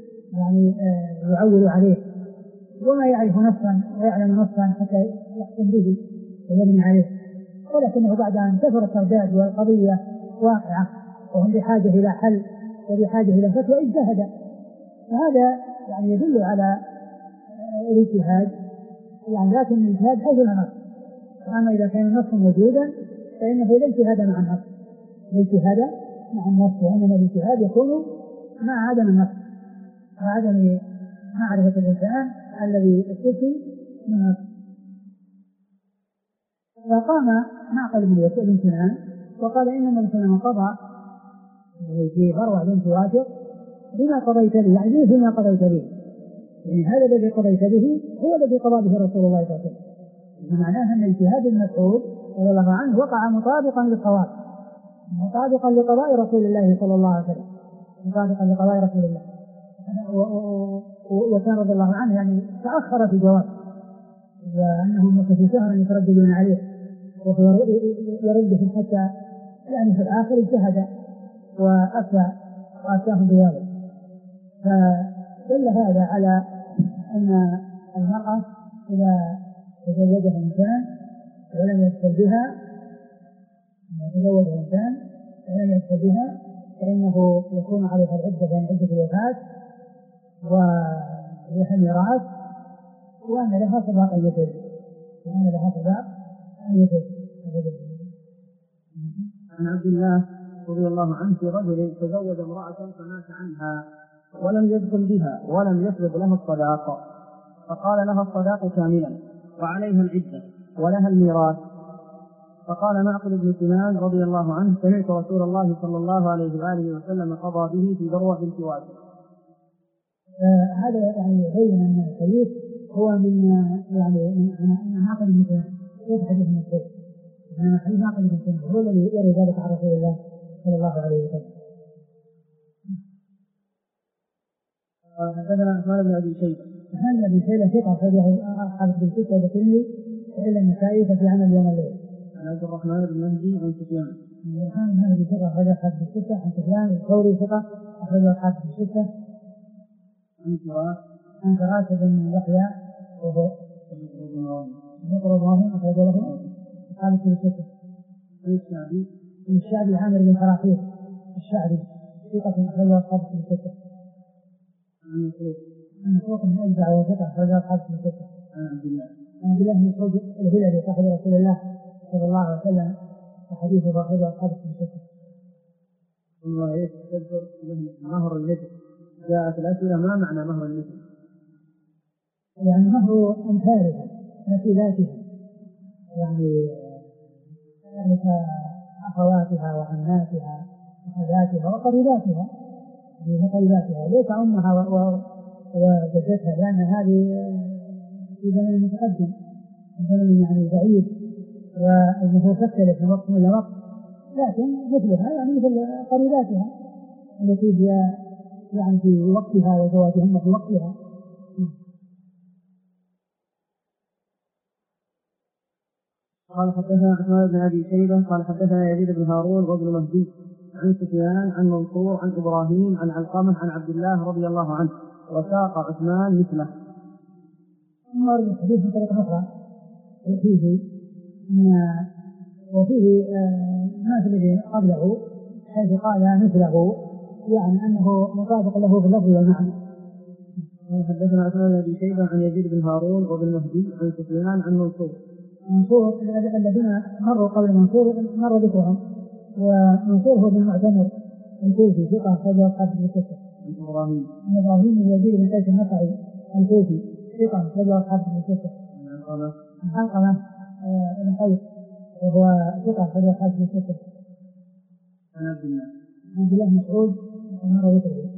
Speaker 1: يعول عليه وما يعرف نصا ويعلم نصا حتى يحكم به ويبني عليه، ولكنه بعد أن كثر الترداد والقضية واقعة وهم بحاجة إلى حل وبحاجة إلى فتوى اجتهد. وهذا يدل على الاجتهاد، لكن الاجتهاد حيث لا نص. أما إذا كان النص موجودا فإنه لا اجتهاد مع النص، وإنما الاجتهاد يكون مع عدم النص وعدم معرفة الإنسان الذي استثني من النص. فقام معقل بن سنان وقال إن النبي صلى الله عليه وسلم قضى في بروع بنت واشق بما قضيت به، بما قضيت به، هذا الذي قضيت به هو الذي قضى به رسول الله صلى الله عليه وسلم. معناه أن اجتهاد المسعود رضي الله عنه وقع مطابقا للصواب، مطابقا لقضاء رسول الله صلى الله عليه وسلم، وكان رضي الله عنه تأخر في الجواب، وأنهم مكثوا شهرا يترددون عليه وهو يردهم حتى في الآخر اجتهد وأفتاهم بذلك. فدل هذا على أن المرأة إذا تزوجها إنسان ولم يدخل بها فإنه يكون عليها العدة بين عدة الوفاة ولها الميراث وأن لها صداق المثل.
Speaker 2: عن عبد الله رضي الله عنه في رجل تزوج امرأة فمات عنها ولم يدخل بها ولم يفرض لها الصداق، فقال لها الصداق كاملا وعليها العدة ولها الميراث. فقال معقل بن سنان رضي الله عنه: سمعت رسول الله صلى الله عليه وآله وسلم قضى به في ذروة بنت واسع.
Speaker 1: هذا يعني يبين ان الحديث هو من من معقل بن سنان، ليس حديث من الشيخ، انما حديث معقل بن سنان هو الذي يروي ذلك عن رسول الله صلى الله عليه وسلم.
Speaker 2: حدثنا عثمان بن ابي شيبه.
Speaker 1: عثمان بن ابي شيبه ثقه أخرجه أصحاب الستة والترمذي إلا النسائي ففي عمل يوم الليل.
Speaker 2: عن عبد الرحمن بن مهدي عن سفيان.
Speaker 1: الرحمن بن مهدي ثقة أخرجه أصحاب الستة، عن سفيان الثوري ثقة أخرجه أصحاب الستة. عن فراس بن يحيى وهو مقرض أخرج له أصحاب الستة. عن الشعبي عامر بن خراطير الشعبي ثقة أخرجه أصحاب الستة. عن مسروق بن أجدع وثقة أخرجه أصحاب الستة. عن عبد الله بن مسعود الهلالي صاحب رسول الله صلى الله عليه وسلم وحديثه أخرجه أصحاب الستة.
Speaker 2: الله يذكر مهر المثل. جاءت الأسئلة: ما معنى مهر المثل؟
Speaker 1: يعني مهر أمثالها مثيلاتها، يعني أخواتها وعماتها وخالاتها وقريباتها، ليس أمها وجدتها، لأن هذه في زمن متقدم، زمن يعني بعيد، والنفوس تختلف من وقت إلى وقت، لكن مثلها يعني مثل قريباتها التي هي يعني في وقتها وزواجهن في وقتها.
Speaker 2: قال حدثنا عثمان بن ابي شيبه قال حدثنا يزيد بن هارون وابن مهدي عن سفيان عن منصور عن ابراهيم عن علقمه عن عبد الله رضي الله عنه، وساق عثمان مثله.
Speaker 1: مر الحديث من طريق أخرى وفيه ما في الذي قبله حيث قال مثله، يعني أنه مطابق له في اللفظ والمعنى.
Speaker 2: حدثنا عثمان بن ابي شيبه عن يزيد بن هارون وابن مهدي عن سفيان عن
Speaker 1: منصور الذين مروا قبل منصور مر ذكرهم، ومنصور هو بن معتمر الكوفي ثقة أخرج أصحاب الستة. عن إبراهيم بن يزيد بن قيس النخعي الكوفي ثقة أخرج أصحاب الستة. عن علقمة بن قيس وهو ثقة أخرج أصحاب الستة.
Speaker 2: عن
Speaker 1: عبد الله بن مسعود مر ذكره.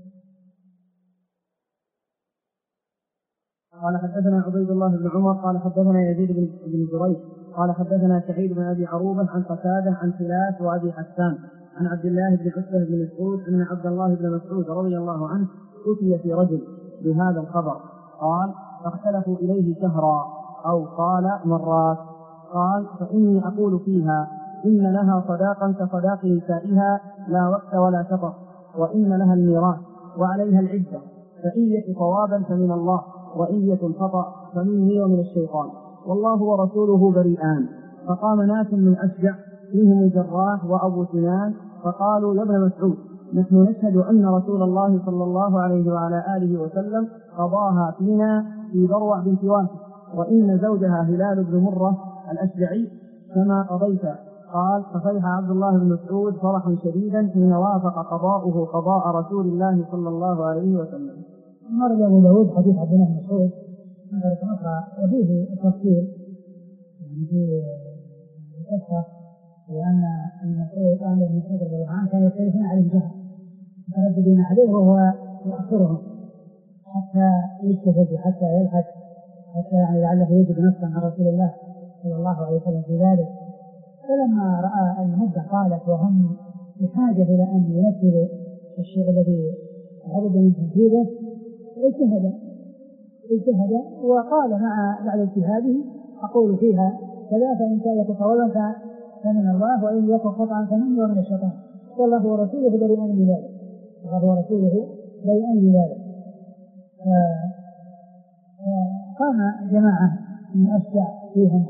Speaker 2: قال حدثنا عبيد الله بن عمر قال حدثنا يزيد بن جريج قال حدثنا سعيد بن ابي عروبه عن قتاده عن خلاف وابي حسان عن عبد الله بن عتبه بن مسعود ان عبد الله بن مسعود رضي الله عنه اتي في رجل بهذا الخبر، قال: فاختلفوا اليه شهرا او قال مرات، قال: فاني اقول فيها ان لها صداقا كصداق نسائها لا وقت ولا شطر، وان لها الميراث وعليها العده، فان يك صوابا فمن الله، وإن يكن خطأ فمني ومن الشيطان، والله ورسوله بريئان. فقام ناس من أشجع منهم الجراح وأبو سنان فقالوا: يا ابن مسعود، نحن نشهد أن رسول الله صلى الله عليه وعلى آله وسلم قضاها فينا في ذروة بنت واسع، وإن زوجها هلال بن مرة الأشجعي كما قضيت. قال: ففرح عبد الله بن مسعود فرحا شديدا حين وافق قضاؤه قضاء رسول الله صلى الله عليه وسلم.
Speaker 1: مر أبو داود حديث عبد الله بن مسعود من طريق أخرى وفيه تفصيل، يعني في القصة، وأن المسعود قال ابن مسعود رضي الله عنه كانوا يختلفون عليه الجهر مترددين عليه وهو يؤخرهم حتى يجتهد حتى يلحق حتى يعني لعله يجد نصا عن رسول الله صلى الله عليه وسلم في ذلك. فلما رأى المدة قالت وهم بحاجة إلى أن ينفذوا الشيء الذي لابد من تنفيذه، اجتهد وقال مع بعد اجتهاده: أقول فيها كذا، فإن كان يكون صوابا فمن الله، وإن يكون خطأ فمني ومن الشيطان، والله ورسوله بريئان من ذلك. قام جماعة من أشجع فيهم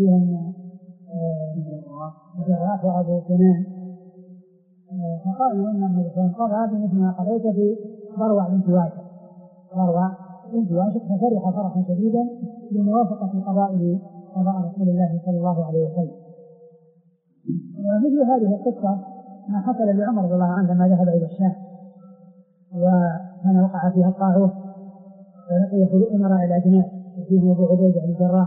Speaker 1: جراح وأبو سنان فقالوا إن النبي صلى الله عليه وسلم قال: مثل ما قضيت في ذروة بنت واشق، ففرح فرحا شديدا بموافقة قضاء رسول الله صلى الله عليه وسلم. ومثل هذه القصة ما حصل لعمر رضي الله عنه لما ذهب إلى الشام وكان وقع فيها الطاعون ولقي في الأمراء الأجناس وفيهم أبو عبيدة بن الجراح،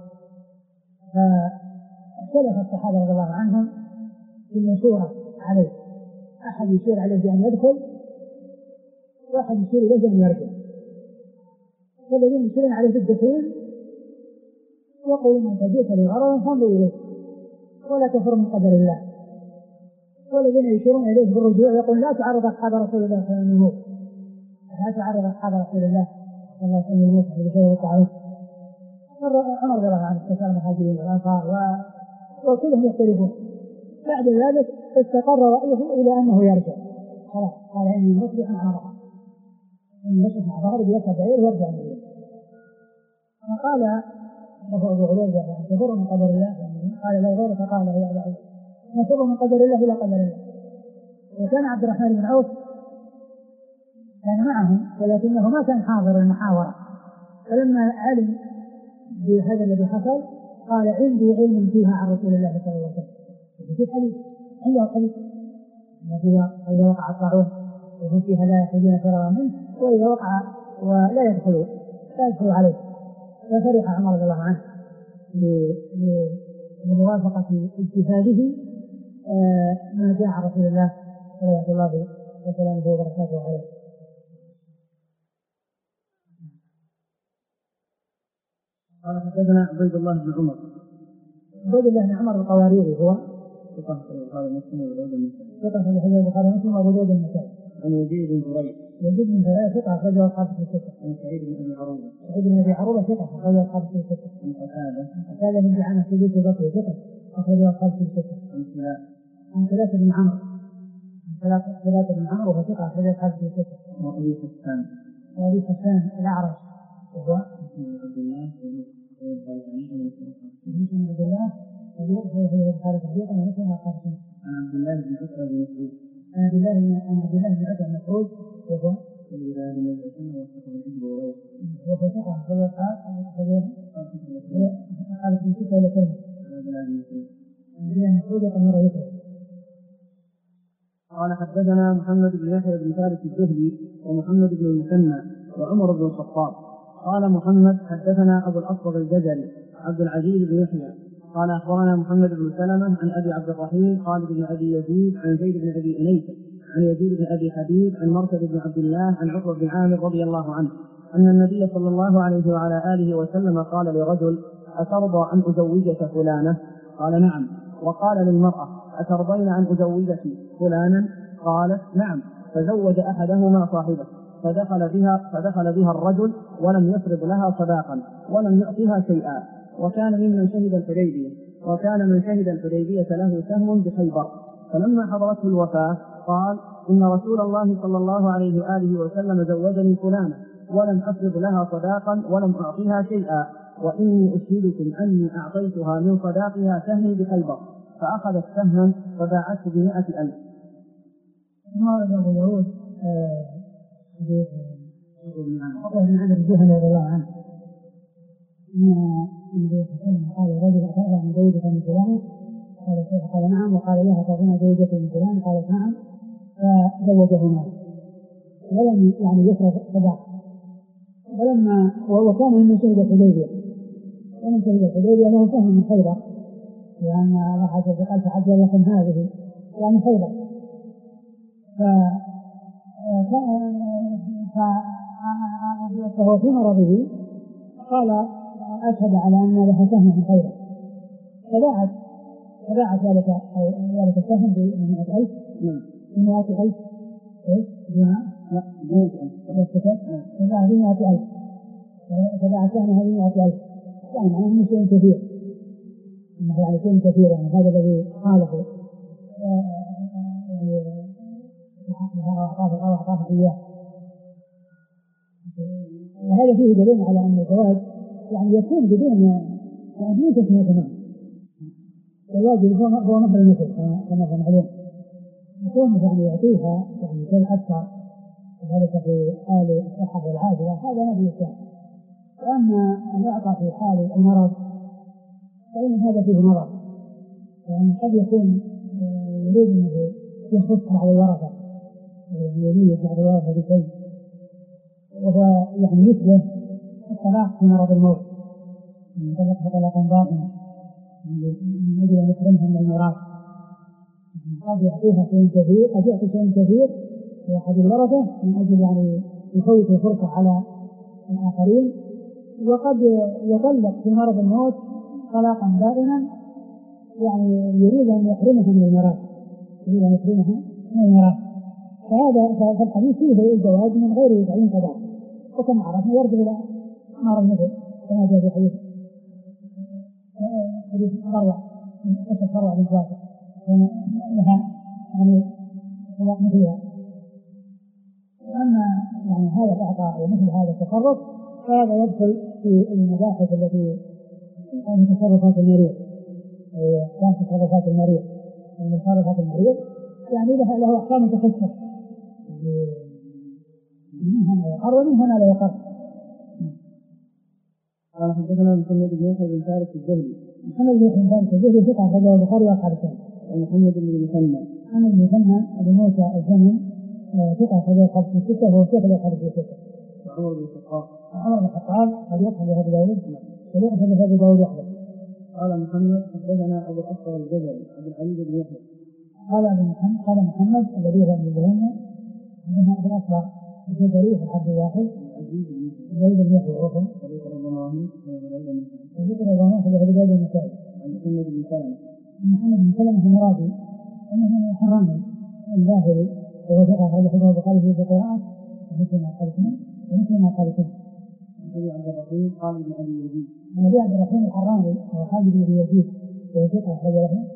Speaker 1: فاختلف الصحابة رضي الله عنهم في المشورة عليه، أحد يشير عليه بأن يدخل واحد يشير إليه بأن يرجع، فالذين يشيرون عليه بالدخول يقولون أنت جئت لغرض فانظر إليه ولا كفر من قدر الله، والذين يشيرون إليه بالرجوع يقول لا تعرض أصحاب رسول الله صلى الله عليه وسلم، لا تعرض أصحاب رسول الله صلى الله عليه وسلم الموت بشيء التعرف. عمر رضي الله عنه استشار المهاجرين والأنصار وكلهم يختلفون. بعد ذلك استقر رأيه إلى أنه يرجع، خلاص قال إني مسرح مع ظهر، إني مسرح مع ظهر بيركب بعير ويرجع إليه. فقال أبو عبيدة يعني تفر من قدر الله، قال لو غيرك قال يا أبا عبيدة نفر من قدر الله إلى قدر الله. وكان عبد الرحمن بن عوف كان معهم ولكنه ما كان حاضر المحاورة، فلما علم بهذا الذي حصل قال عندي علم فيها عن رسول الله صلى الله عليه وسلم، في حديث عنده حديث إذا وقع الطاعون وهم فيها لا يخرجون فرارا منه، وإذا وقع ولا يدخلوا عليه. ففرح عمر رضي الله عنه بموافقة اجتهاده ما جاء عن رسول الله صلى الله عليه وسلم وبركاته عليه.
Speaker 2: قال حدثنا عبيد الله بن عمر.
Speaker 1: عبيد الله بن عمر القواريري هو
Speaker 2: ثقة في البخاري ومسلم وابو داود النسائي.
Speaker 1: ثقة في البخاري ومسلم وابو داود النسائي.
Speaker 2: عن يزيد بن زريع.
Speaker 1: يزيد بن زريع ثقة أخرجه أصحاب الستة.
Speaker 2: عن سعيد بن أبي عروبة.
Speaker 1: سعيد بن أبي عروبة ثقة أخرجه أصحاب الستة.
Speaker 2: عن
Speaker 1: قتادة بن دعامة السدوسي البصري ثقة أخرجه أصحاب الستة. عن ثلاثة بن عمرو. ثلاثة بن عمرو وهو ثقة أخرجه أصحاب الستة.
Speaker 2: وأبي حسان.
Speaker 1: وأبي حسان الأعرج وهو
Speaker 2: عبد الله
Speaker 1: بن عبد الله ويؤخذ في البخاري تعليقا ومسلم وأصحاب.
Speaker 2: عن عبد الله بن عتبة بن مسعود.
Speaker 1: عن عبد الله بن عتبة بن مسعود وهو وهو ثقة أخرجه أصحاب الستة ولكن
Speaker 2: قال حدثنا محمد بن يحيى بن ثابت الزهري ومحمد بن المثنى وعمر بن الخطاب. قال محمد حدثنا أبو الأصفر الجزري عبد العزيز بن يحيى قال أخبرنا محمد بن سلمة عن أبي عبد الرحيم خالد بن أبي يزيد عن زيد بن أبي أنيس عن يزيد بن أبي حبيب عن مرثد بن عبد الله عن عقبة بن عامر رضي الله عنه أن النبي صلى الله عليه وعلى آله وسلم قال لرجل أترضى أن أزوجك فلانة؟ قال نعم. وقال للمرأة أترضين أن أزوجك فلانا؟ قالت نعم. فزوج أحدهما صاحبه فدخل بها الرجل ولم يفرض لها صداقا ولم يعطها شيئا، وكان من شهد الحديبية له سهم بخيبر. فلما حضرته الوفاة قال إن رسول الله صلى الله عليه وآله وسلم زوجني فلانا ولم أفرض لها صداقا ولم أعطيها شيئا، وإني أشهدكم أني أعطيتها من صداقها سهمي بخيبر، فأخذت سهما فباعته ب100,000.
Speaker 1: هذا أبو داود أبو بن عامر الجهني رضي الله عنه قال الرجل أترضى أن زوجك من فلان؟ قال نعم. وقال لها أترضين زوجك من فلان؟ قالت نعم. فزوجهما ولم يعني يفرض صداق. ولما وكان من شهد الحديبية ومن شهد الحديبية له سهم من خيبر، لأن الله عز وجل تعجل لكم هذه يعني خيبر. فهو في مرضه قال أشهد على أن لها سهم من خيبر، فباعت ذلك السهم ب100,000. ب100,000 فباع سهمها ب100,000. يعني معناه شيء كثير، يعني شيء كثير، يعني هذا الذي قاله أعطاه إياه. وهذا فيه دليل على أن الزواج يعني يكون بدون تسمية تمام. الزواج هو مثل المثل كما هو معلوم، يكون يعني يعطيها يعني شيء أكثر، وذلك في حال الصحة والعافية هذا ما فيه شيء. وأما أن يعطى في حال المرض فإن هذا فيه مرض، يعني قد يكون يريد أنه يخص على الورثة يريد بعض الورثة بشيء، وهو يعني يشبه الطلاق في مرض الموت، من طلق طلاقا باطنا من أجل أن يحرمها من الميراث، قد يعطيها شيء كثير، قد يعطي شيء كثير لأحد الورثة من أجل يعني يفوت الفرصة على الآخرين، وقد يطلق في مرض الموت طلاقا بائنا يعني يريد أن يحرمها من الميراث، يريد أن يحرمها من الميراث. فهذا الحديث فيه الجواز من غير تعيين طلاق، وكما عرفنا يرجع إلى نار المثل كما جاء في حديث مروة قصة مروة بن جابر لها يعني طلاق مثلها. أما يعني هذا الإعطاء ومثل هذا التصرف فهذا يدخل في المباحث التي من تصرفات المريض، كان تصرفات المريض من تصرفات المريض يعني له أحكام تخصص منها ما يقر ومنها ما لا يقر.
Speaker 2: قال حدثنا محمد بن يحيى بن فارس الزهري.
Speaker 1: محمد بن يحيى بن فارس الزهري ثقة أخرجه البخاري وأصحاب السنن.
Speaker 2: ومحمد بن المثنى.
Speaker 1: محمد بن المثنى أبو موسى الزمن ثقة أخرجه أصحاب الستة وهو شيخ أصحاب الستة.
Speaker 2: وعمر بن الخطاب.
Speaker 1: عمر بن الخطاب قد يقصد أبو داود ويقصد أبو داود وحده.
Speaker 2: قال محمد حدثنا أبو الأسود الجزري عبد العزيز بن يحيى.
Speaker 1: قال محمد الذي هو من الجهنة أنها أبو الأسود الجزري في الحرب الواحد زيد بن يحيى وفن وذكر الضماني في أبو داود النسائي.
Speaker 2: عن محمد بن سلمة.
Speaker 1: محمد بن سلمة المرادي أنه حرامي الظاهري وهو ثقة أخرجه البخاري في القراءة مثل ما قال فيه.
Speaker 2: أبي عبد الرحيم خالد بن أبي يزيد.
Speaker 1: أبي عبد الرحيم الحراني وخالد بن أبي يزيد وهو ثقة أخرجه له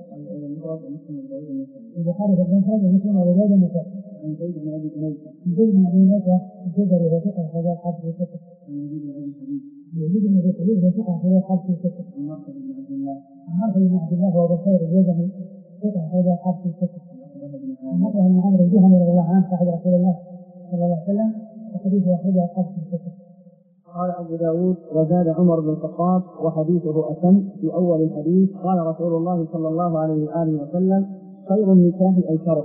Speaker 1: البخاري في المفرد ومسلم وأبو داود النسائي.
Speaker 2: عن زيد بن أبي أنيسة.
Speaker 1: زيد بن أبي أنيسة الجزري وهو ثقة أخرجه الحافظ في الستة. يزيد بن أبي حبيب وهو ثقة أخرجه الحافظ في الستة.
Speaker 2: عن مرثد بن عبد الله.
Speaker 1: عن مرثد بن عبد الله وأبو الخير الجزري ثقة أخرجه الحافظ في الستة. عن مرثد بن عمرو الجهني رضي الله عنه صاحب رسول الله صلى الله عليه وسلم وحديثه أخرجه الحافظ في الستة.
Speaker 2: قال أبو داود وزاد عمر بن الخطاب وحديثه أتم في أول الحديث قال رسول الله صلى الله عليه وآله وسلم خير النكاح أيسره.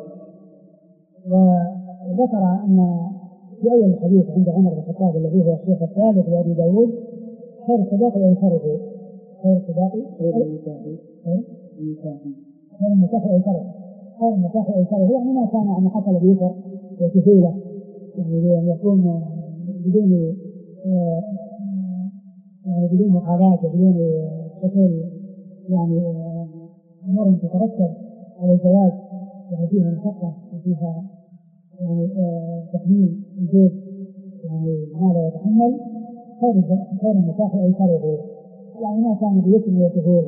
Speaker 1: وذكر أن في أول الحديث عند عمر بن الخطاب الذي هو الشيخ الثالث لأبي داود خير الصداق أيسره. خير الصداق أيسره يعني ما كان أن حصل بيسر وسهولة يعني أن يكون بدون محاذاة وبدون حصول يعني أمور تترتب على الزواج وفيها مشقة وفيها يعني تحميل الزوج يعني ما لا يتحمل خير النكاح أيسره يعني ما كان بيسر وسهولة.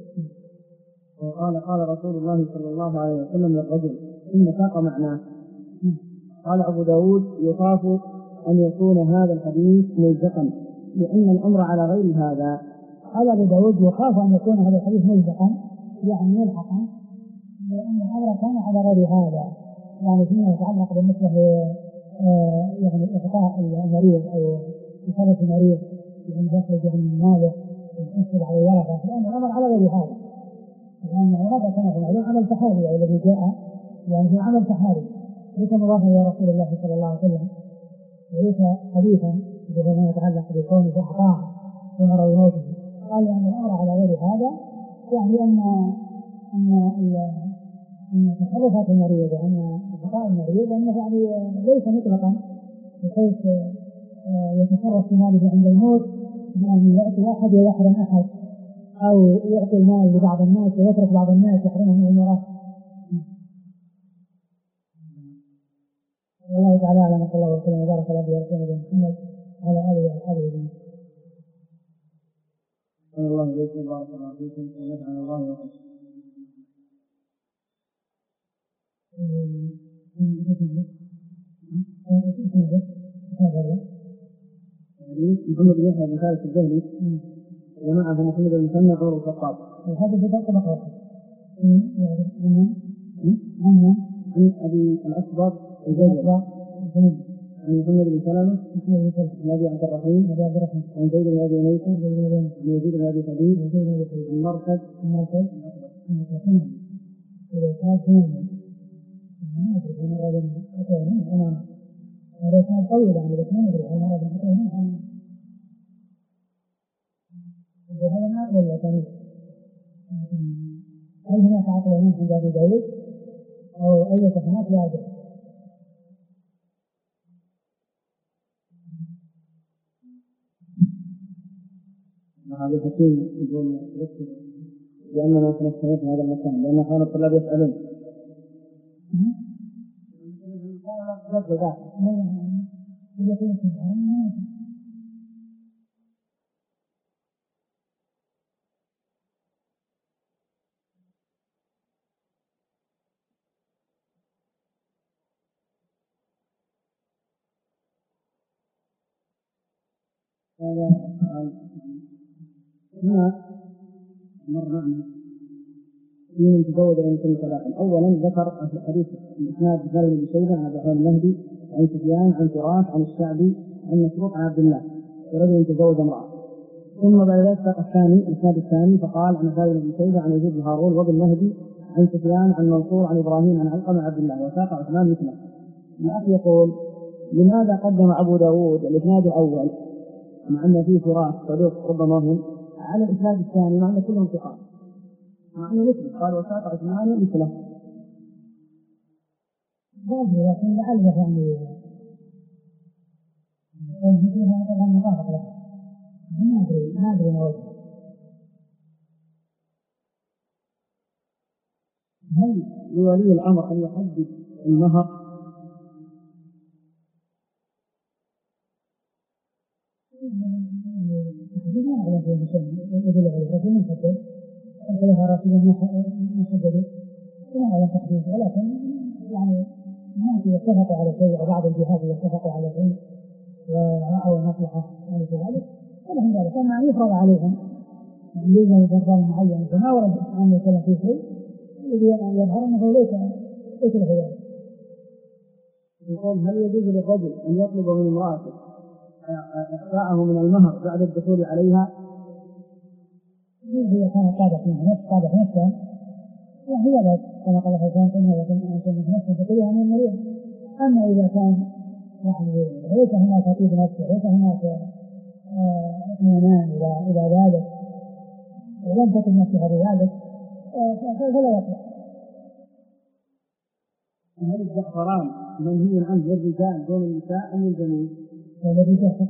Speaker 2: وقال قال رسول الله صلى الله عليه وسلم للرجل إن ساق معناه. قال أبو داود يخاف أن يكون هذا الحديث ملزقا لأن الأمر على غير هذا.
Speaker 1: قال أبو داود يخاف أن يكون هذا الحديث ملزقا يعني ملحقا لأن الأمر كان على غير هذا يعني فيما يتعلق بالنسبة يعني إعطاء المريض أو إصابة المريض يعني يخرج من ماله ويحصل على الورثة لأن الأمر على غير هذا لأن الورثة كان في المعلوم عمل سحاري الذي جاء يعني هو عمل سحاري ليس مضافا إلى رسول الله صلى الله عليه وسلم وليس حديثا بما يتعلق بكونه أعطاه في مرض موته. قال لأن الأمر على غير هذا يعني أن تصرفات المريض وأن أخطاء المريض أنه يعني ليس مطلقا بحيث يتصرف في ماله عند الموت بأن يأتي أحد ويحرم أحد أو يعطي المال لبعض الناس ويترك بعض الناس يحرمهم من الميراث. والله تعالى أعلم صلى الله عليه وسلم وبارك على نبينا محمد وعلى آله وأصحابه أجمعين.
Speaker 2: الله إليكم بارك الله فيكم ونفعنا الله وبركاته. محمد بن يحيى بن فارس الزهري ومعه محمد بن مسنى عمر بن الخطاب.
Speaker 1: هذا في طبقة واحد.
Speaker 2: عن أبي الأسباط الجزري عن محمد بن سلمة عن أبي عبد الرحيم عن زيد بن أبي أنيسة عن يزيد بن أبي حبيب عن مرثد
Speaker 1: ما أدري في مرة أتوه منه أنا هذا كان طويل يعني بس ما أدري في مرة أتوه منه هذا ما أقول لك يعني هل هناك عقل منه عند أبي داود أو أي تقنات لا أدري.
Speaker 2: عبد الحكيم يقول لأننا سنستمر في هذا المكان لأن كان الطلاب يسألون. هذا هنا مر من تزوج من كل ثلاثة. أولا ذكر في الحديث الإسناد بن أبي شيبة عن عبد الرحمن المهدي عن سفيان عن تراث عن الشعبي عن مسروق عن عبد الله ورجل تزوج امرأة. ثم بعد ذلك الإسناد الثاني فقال عن خالد بن شيبة عن يزيد بن هارون وابن المهدي عن سفيان عن منصور عن إبراهيم عن علقمة عبد الله وساق عثمان مثله. الأخ يقول لماذا قدم أبو داود الإسناد الأول مع أن فيه تراث صدوق ربما هم على الإسناد الثاني مع أن كلهم ثقات مع أنه مثله قال وساق عثمان مثله؟
Speaker 1: لكن لعله يعني فيها طبعا مطابق له ما أدري ما وجهه.
Speaker 2: هل لولي الأمر أن يحدد المهر؟
Speaker 1: ما أعلم في شيء يدل عليه لكن من حدد أنت رسول محدد وما أعلم تحديد ولكن يعني الناس يتفقوا على شيء وبعض الجهات يتفقوا على شيء ورأوا المصلحة يعني في ذلك ولهم ذلك أما أن يفرض عليهم يلزم بمثال معين فما ورد أن يكون فيه شيء الذي يظهر أنه ليس له ذلك.
Speaker 2: يقول هل يجوز للرجل أن يطلب من امرأته إخفاءه من المهر بعد الدخول عليها؟
Speaker 1: هي كانت قادة نفسها وهي لا كما قال حسان إنها يكون نفسها تقولها من المريض. أما إذا كان يعني ليس هناك تطيب نفسه ليس هناك اطمئنان إلى ذلك ولم تكن نفسها بذلك فلا يقبل.
Speaker 2: هل الزعفران منهي عنه للرجال دون النساء أم الجميع؟
Speaker 1: الذي تحقق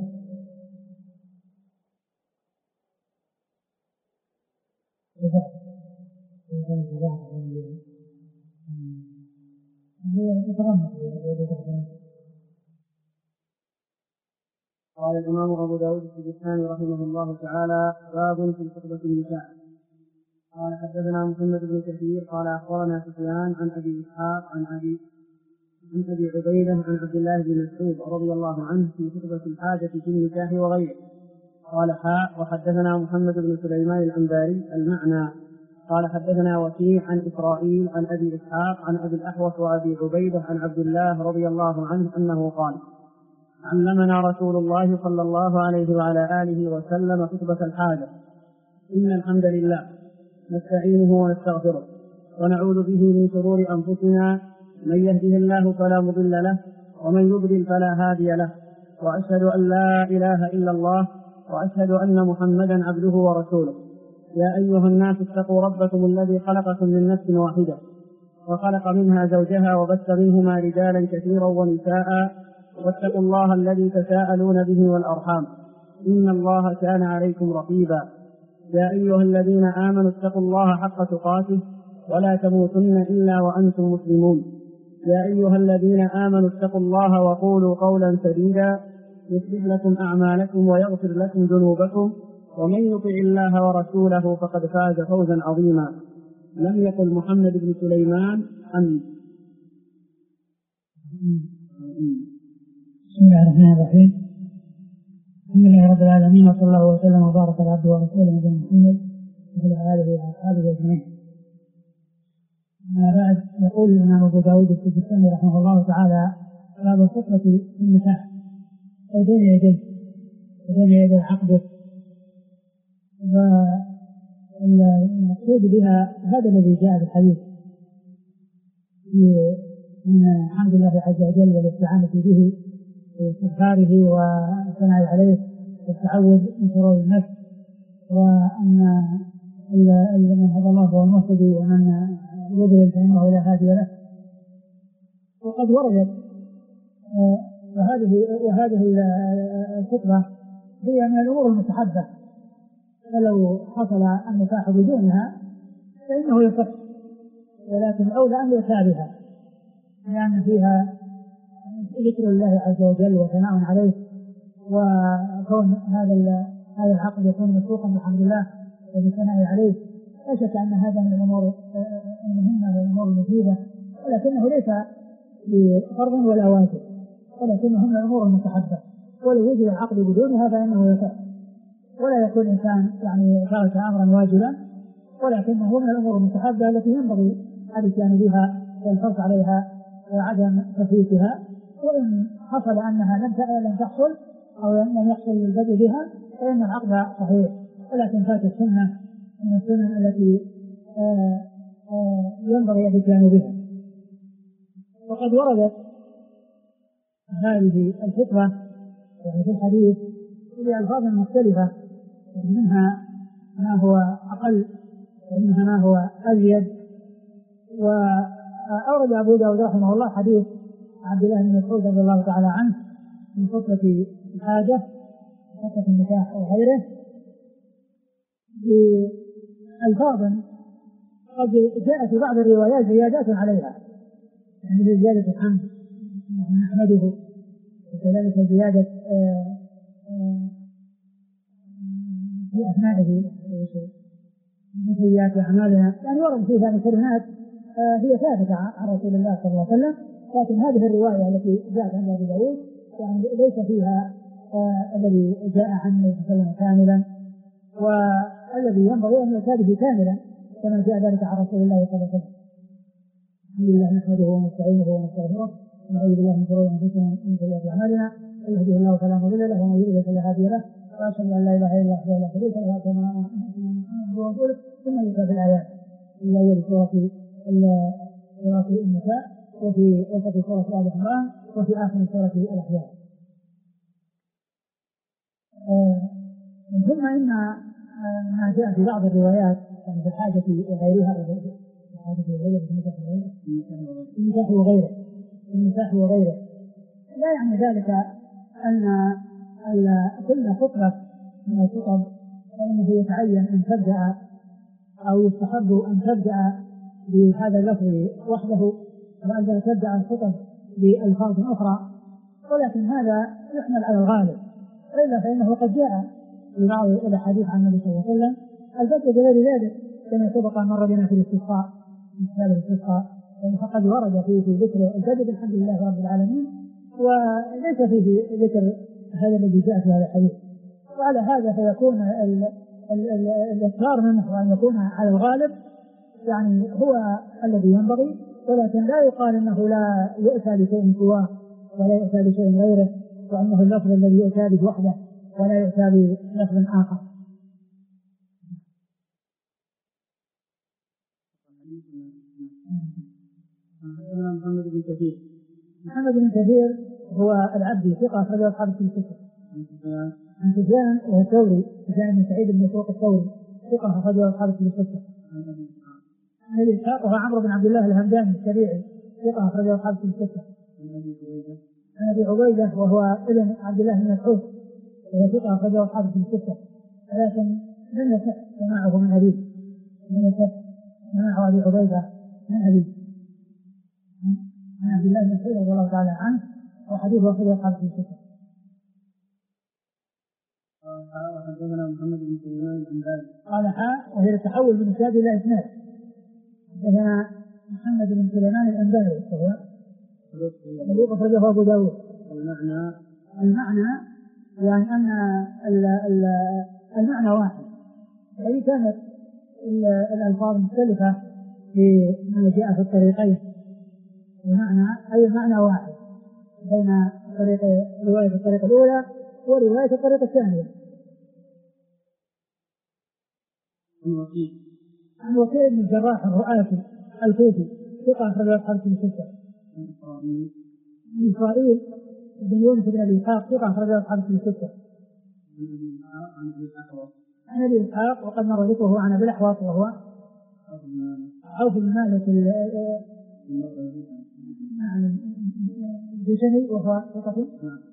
Speaker 2: قال الإمام أبو داود السجستاني رحمه الله تعالى باب في خطبة النساء. قال حدثنا محمد بن كثير قال أخبرنا سفيان عن أبي إسحاق عن أبي عبيدة عن عبد الله بن مسعود رضي الله عنه في خطبة الحاجة في النكاح وغيره. قال وحدثنا محمد بن سليمان الأنباري المعنى قال حدثنا وكيع عن إسرائيل عن أبي إسحاق عن أبي الأحوص وأبي عبيدة عن عبد الله رضي الله عنه أنه قال علمنا رسول الله صلى الله عليه وعلى آله وسلم خطبة الحاجة. إن الحمد لله نستعينه ونستغفره ونعوذ به من شرور أنفسنا من يهده الله فلا مضل له ومن يضلل فلا هادي له وأشهد أن لا إله إلا الله وأشهد أن محمدا عبده ورسوله. يا أيها الناس اتقوا ربكم الذي خلقكم من نفس واحدة وخلق منها زوجها وبث منهما رجالا كثيرا ونساء واتقوا الله الذي تساءلون به والأرحام إن الله كان عليكم رقيبا. يا أيها الذين آمنوا اتقوا الله حق تقاته ولا تموتن إلا وأنتم مسلمون. يا أيها الذين آمنوا اتقوا الله وقولوا قولا سديدا يصلح لكم أعمالكم ويغفر لكم ذنوبكم ومن يطع الله ورسوله فقد فاز فوزا عظيما. لم يقل محمد بن سليمان أن.
Speaker 1: بسم الله الرحمن الرحيم. الحمد لله رب العالمين وصلى الله وسلم وبارك على عبده ورسوله نبينا محمد وعلى آله وأصحابه أجمعين. أما بعد يقول الإمام أبو داود السجستاني رحمه الله تعالى باب الخطبة في النكاح أي بين يدي العقد. والمقصود بها هذا الذي جاء في الحديث في من حمد الله عز وجل والاستعانة به واستغفاره والثناء عليه والتعوذ من شرور النفس، وأن من هدى الله هو المهتدي ومن يضلل فإنه لا هادي له. وقد وردت وهذه الخطبة هي من الأمور المستحبة، فلو حصل النكاح بدونها فإنه يصح، ولكن الأولى أن يؤتى بها، لأن فيها ذكر الله عز وجل وثناء عليه، وكون هذا العقد يكون مسبوقا بحمد الله وبثناء عليه. لا شك أن هذا من الأمور المهمة والأمور المفيدة، ولكنه ليس بفرض ولا واجب، ولكنه من الأمور المستحبة، ولو وجد العقد بدونها فإنه يصح، ولا يكون الإنسان يعني ترك أمرا واجبا، ولكنه من الأمور المستحبة التي ينبغي الاتيان بها والحرص عليها وعدم تفويتها. وإن حصل أنها لم تحصل أو لم يحصل البدء بها فإن العقد صحيح، ولكن فات السنة من السنن التي ينبغي الاتيان بها. وقد وردت هذه الخطبة في الحديث بألفاظ مختلفة، منها ما هو أقل ومنها ما هو أزيد. وأورد أبو داود رحمه الله حديث عبد الله بن مسعود رضي الله تعالى عنه من خطبة الحاجة خطبة النكاح وغيره بألفاظ قد جاء في بعض الروايات زيادات عليها، يعني زيادة الحمد نحمده، وكذلك زيادة في أثنائه مثليات أعمالنا، يعني ورد في هذه الكلمات هي ثابتة عن رسول الله صلى الله عليه وسلم، لكن هذه الرواية التي جاءت عن أبي داود يعني ليس فيها الذي جاء عن النبي صلى الله عليه وسلم كاملا، والذي ينبغي أن يؤتى به كاملا كما جاء ذلك عن رسول الله صلى الله عليه وسلم. الحمد لله نحمده ونستعينه ونستغفره ونعوذ بالله من شرور أنفسنا ومن سيئات أعمالنا، من يهده الله فلا مضل له ومن يضلل فلا هادي له، وأشهد أن لا إله إلا الله وحده لا شريك له كما هو رسوله. ثم يؤتى بالآيات في أول سورة النساء، وفي وسط سورة آل عمران، وفي آخر سورة الأحزاب. ثم إن ما جاء في بعض الروايات يعني في الحاجة وغيرها النكاح وغيره لا يعني ذلك أن كل خطبة من الخطب فإنه يتعين أن تبدأ أو يستحب أن تبدأ بهذا اللفظ وحده، وأن تبدأ الخطب بألفاظ أخرى، ولكن هذا يحمل على الغالب، إلا فإنه قد جاء في بعض الأحاديث عن النبي صلى الله عليه وسلم البدء بغير ذلك، كما سبق مر بنا في الاستسقاء من كتاب الاستسقاء، فقد ورد فيه ذكر البدء بالحمد لله رب العالمين، وليس فيه ذكر هذا الذي جاء في هذا الحديث. وعلى هذا فيكون الإكثار منه وأن يكون على الغالب يعني هو الذي ينبغي، ولكن لا يقال أنه لا يؤتى بشيء سواه ولا يؤتى بشيء غيره، وأنه اللفظ الذي يؤتى به وحده ولا يؤتى بلفظ آخر. محمد بن كثير هو العبدي ثقة أخرجه أصحاب الستة. عن سفيان وهو الثوري، سفيان بن سعيد بن مسروق الثوري ثقة أخرجه أصحاب الستة. عن أبي إسحاق وهو عمرو بن عبد الله الهمداني السبيعي ثقة أخرجه أصحاب الستة. عن أبي عبيدة وهو ابن عبد الله بن مسعود وهو ثقة أخرجه أصحاب الستة، ولكن لم يصح سماعه من أبيه، لم يصح سماع أبي عبيدة من أبيه. عن عبد الله بن مسعود رضي الله تعالى عنه وحديثه أخرجه أصحاب الستة.
Speaker 2: حدثنا محمد بن سليمان الأنباري
Speaker 1: قال وهي التحول من إسناد إلى إسناد. حدثنا محمد بن سليمان الأنباري وهو الذي أخرجه أبو داود. المعنى يعني أن المعنى واحد، يعني كانت الألفاظ مختلفة في ما جاء في الطريقين، المعنى واحد بين رواية الطريقة الأولى ورواية الطريقة الثانية. عن وكيع بن الجراح الرؤاسي الكوفي ثقة أخرجه أصحاب الستة. إسرائيل بن يونس بن أبي إسحاق ثقة أخرجه أصحاب في الستة. عن أبي إسحاق وقد مر ذكره عن أبي الأحوص وهو عوف بن مالك الجشني وهو ثقة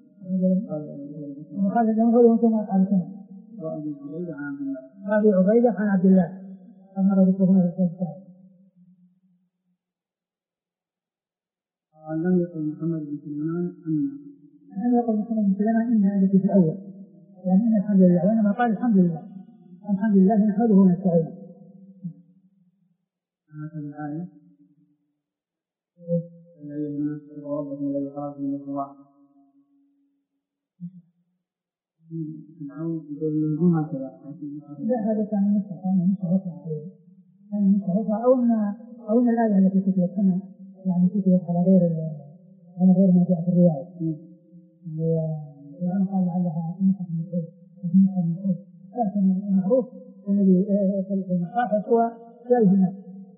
Speaker 1: وقال له هو ثم قال سنة. أبي عبيدة عن عبد الله قد مر ذكره في الستة.
Speaker 2: لم يقل محمد بن سليمان
Speaker 1: لم يقل محمد بن سليمان إنها التي في الأول لأن الحمد لله وإنما قال الحمد لله الحمد لله نحمده ونستعينه.
Speaker 2: هذه الآية أيها الناس ربكم الذي خلقكم من الله
Speaker 1: لا هذا كان نسخة أو أن الآية التي كتبت هنا يعني كتبت على غير ما جاء في الرواية وأنا قال لعلها نسخة من الحوث لكن المعروف الذي في المصاحف هو جائز الناس.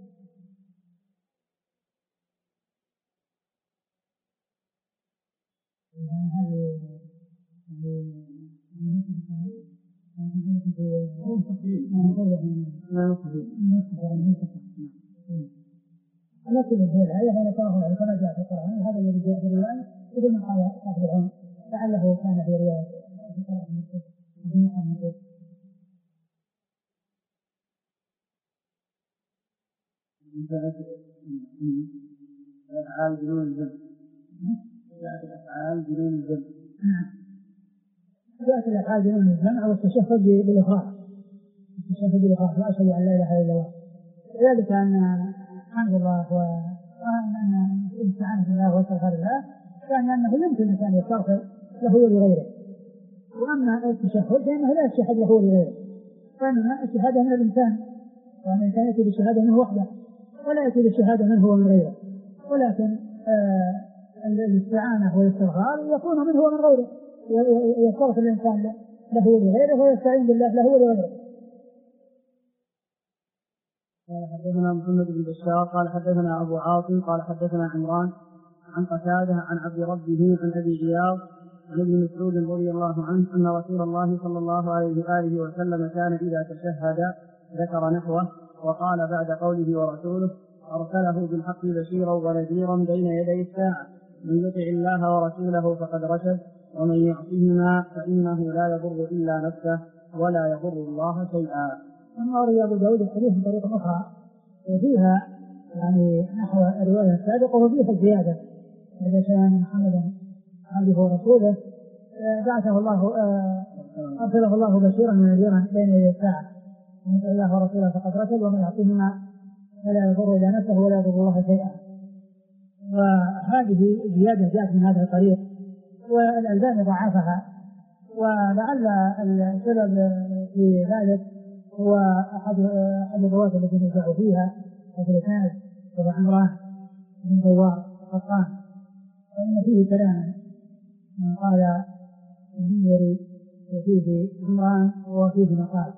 Speaker 1: لكن الآية هي كما جاء في القرآن وهذا الذي جاء في الرواية بدون ما قال صاحب العلم لعله كان في رواية
Speaker 2: الأفعال بدون الجمع الأفعال بدون الجمع.
Speaker 1: جاءت الأفعال بدون الجمع والتشهد بالإخراج وأشهد أن لا إله إلا الله ذلك أن الحمد لله وأن الاستعانة بالله واستغفار الله يعني أنه يمكن الإنسان يستغفر له ولغيره وأما التشهد فإنه لا يتشهد له ولغيره وإنما الشهادة من الإنسان وأن الإنسان يأتي بالشهادة منه وحده ولا يأتي بالشهادة منه ومن غيره ولكن الاستعانة والاستغفار يكون منه ومن غيره يستغفر الإنسان له ولغيره ويستعين بالله له ولغيره.
Speaker 2: حدثنا محمد بن بشار قال حدثنا أبو عاصم قال حدثنا عمران عن قتادة عن عبد ربه عن أبي عياض عن ابن مسعود رضي الله عنه أن رسول الله صلى الله عليه وآله وسلم كان إذا تشهد ذكر نحوه وقال بعد قوله ورسوله أرسله بالحق بشيرا ونذيرا بين يدي الساعة من يطع الله ورسوله فقد رشد ومن يعصهما فإنه لا يضر إلا نفسه ولا يضر الله شيئا.
Speaker 1: أما روى أبو داود الحديث من طريق أخرى وفيها يعني نحو الرواية السابقة وفيها الزيادة إذا كان محمدا عبده ورسوله بعثه الله أرسله الله بشيرا ونذيرا بين يدي الساعة من يطع الله ورسوله فقد رشد ومن يعصهما فلا يضر إلا نفسه ولا يضر الله شيئا. وهذه زيادة جاءت من هذا الطريق والألباني ضعفها ولعل السبب في ذلك هو أحد الرواة التي نزعوا فيها وفي الإسناد وهو عمران بن دوار القطان فإن فيه كلام قال المنذري وفيه عمران وفيه مقال.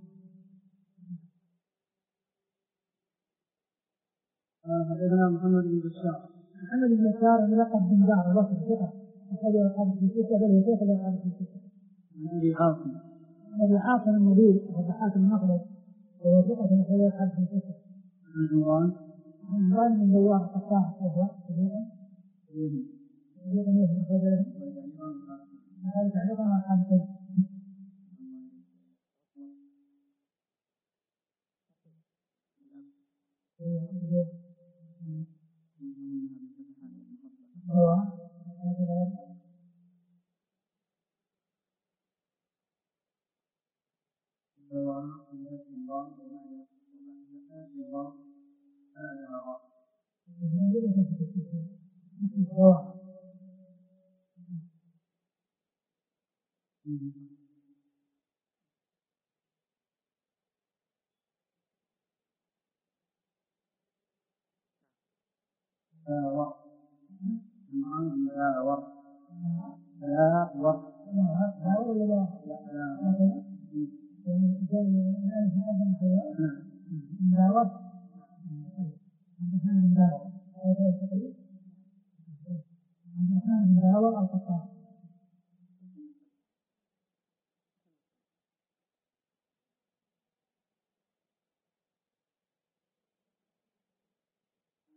Speaker 2: حدثنا محمد بن بشار
Speaker 1: ملقب بن دار البصري ثقة أخرج أصحاب في الستة بل يشيخ أصحاب في الستة. أبي عاصم المدير وضحاك المخلص وهو ثقة أخرج أصحاب في الستة. عمران بن دوار القطان وهو صديق يخرج له هذا تعليقا على أصحاب الستة.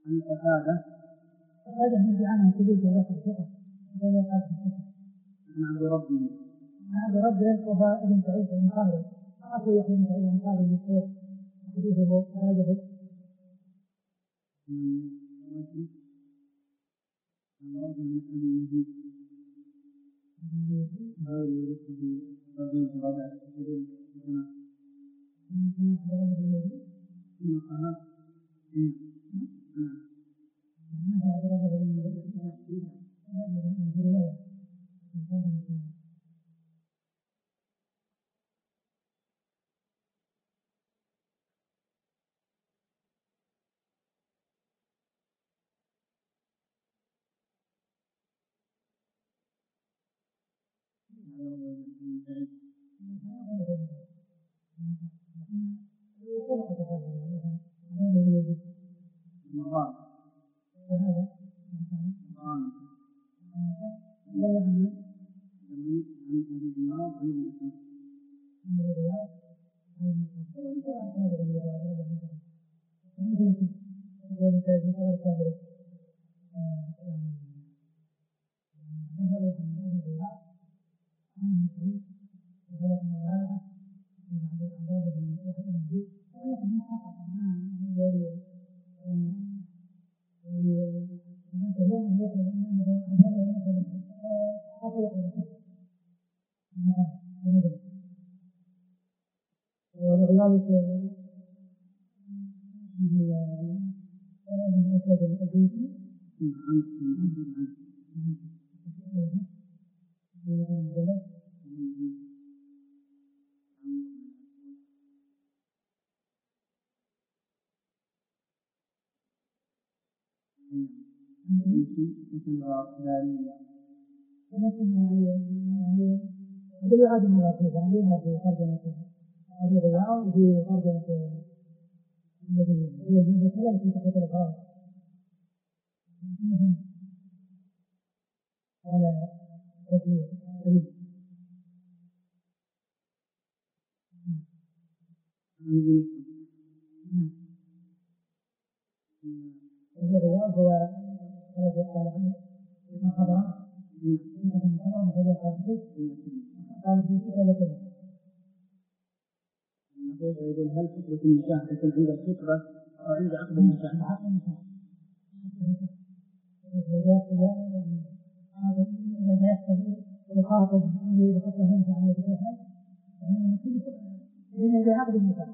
Speaker 2: عن قتادة
Speaker 1: هذا من دعانا كبير في رفع الثقة وهو قال في الثقة
Speaker 2: عن عبد ربه
Speaker 1: هذا رده وهو ابن سعيد بن خالد أخو يحيى بن سعيد بن خالد المشهور حديثه هذا
Speaker 2: عن رجل من أبي يزيد هذا يورثه رجل رابع كثير الجماعة يقول هل خطبة النكاح تكون عند الخطبة أو عند عقد النكاح؟
Speaker 1: يخاطب من بخطبة منه عن يتكفل من عقد النكاح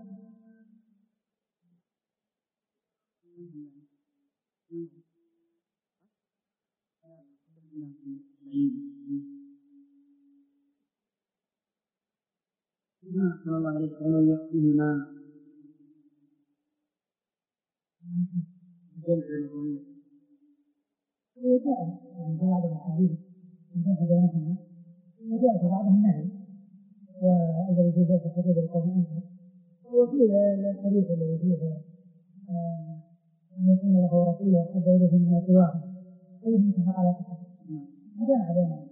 Speaker 2: أحسن الله عليك ومن يأتيهما جمع الغنية
Speaker 1: وجاء عند بعض الأحاديث الجمع بينهما وجاء في بعضهم النهي وإذا وجدت حدود القوم أنت وفي الحديث الذي فيه أن يكون له رسول وحب إليه مما سواه فيمكن على صحته جمع بينهما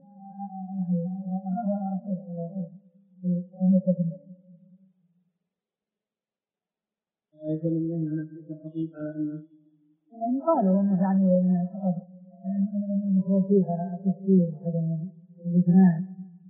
Speaker 2: يقول النهي عن تلك الحقيقة على أنه
Speaker 1: يعني قالوا أنه يعني المفروض فيها التفسير وعدم الإجماع.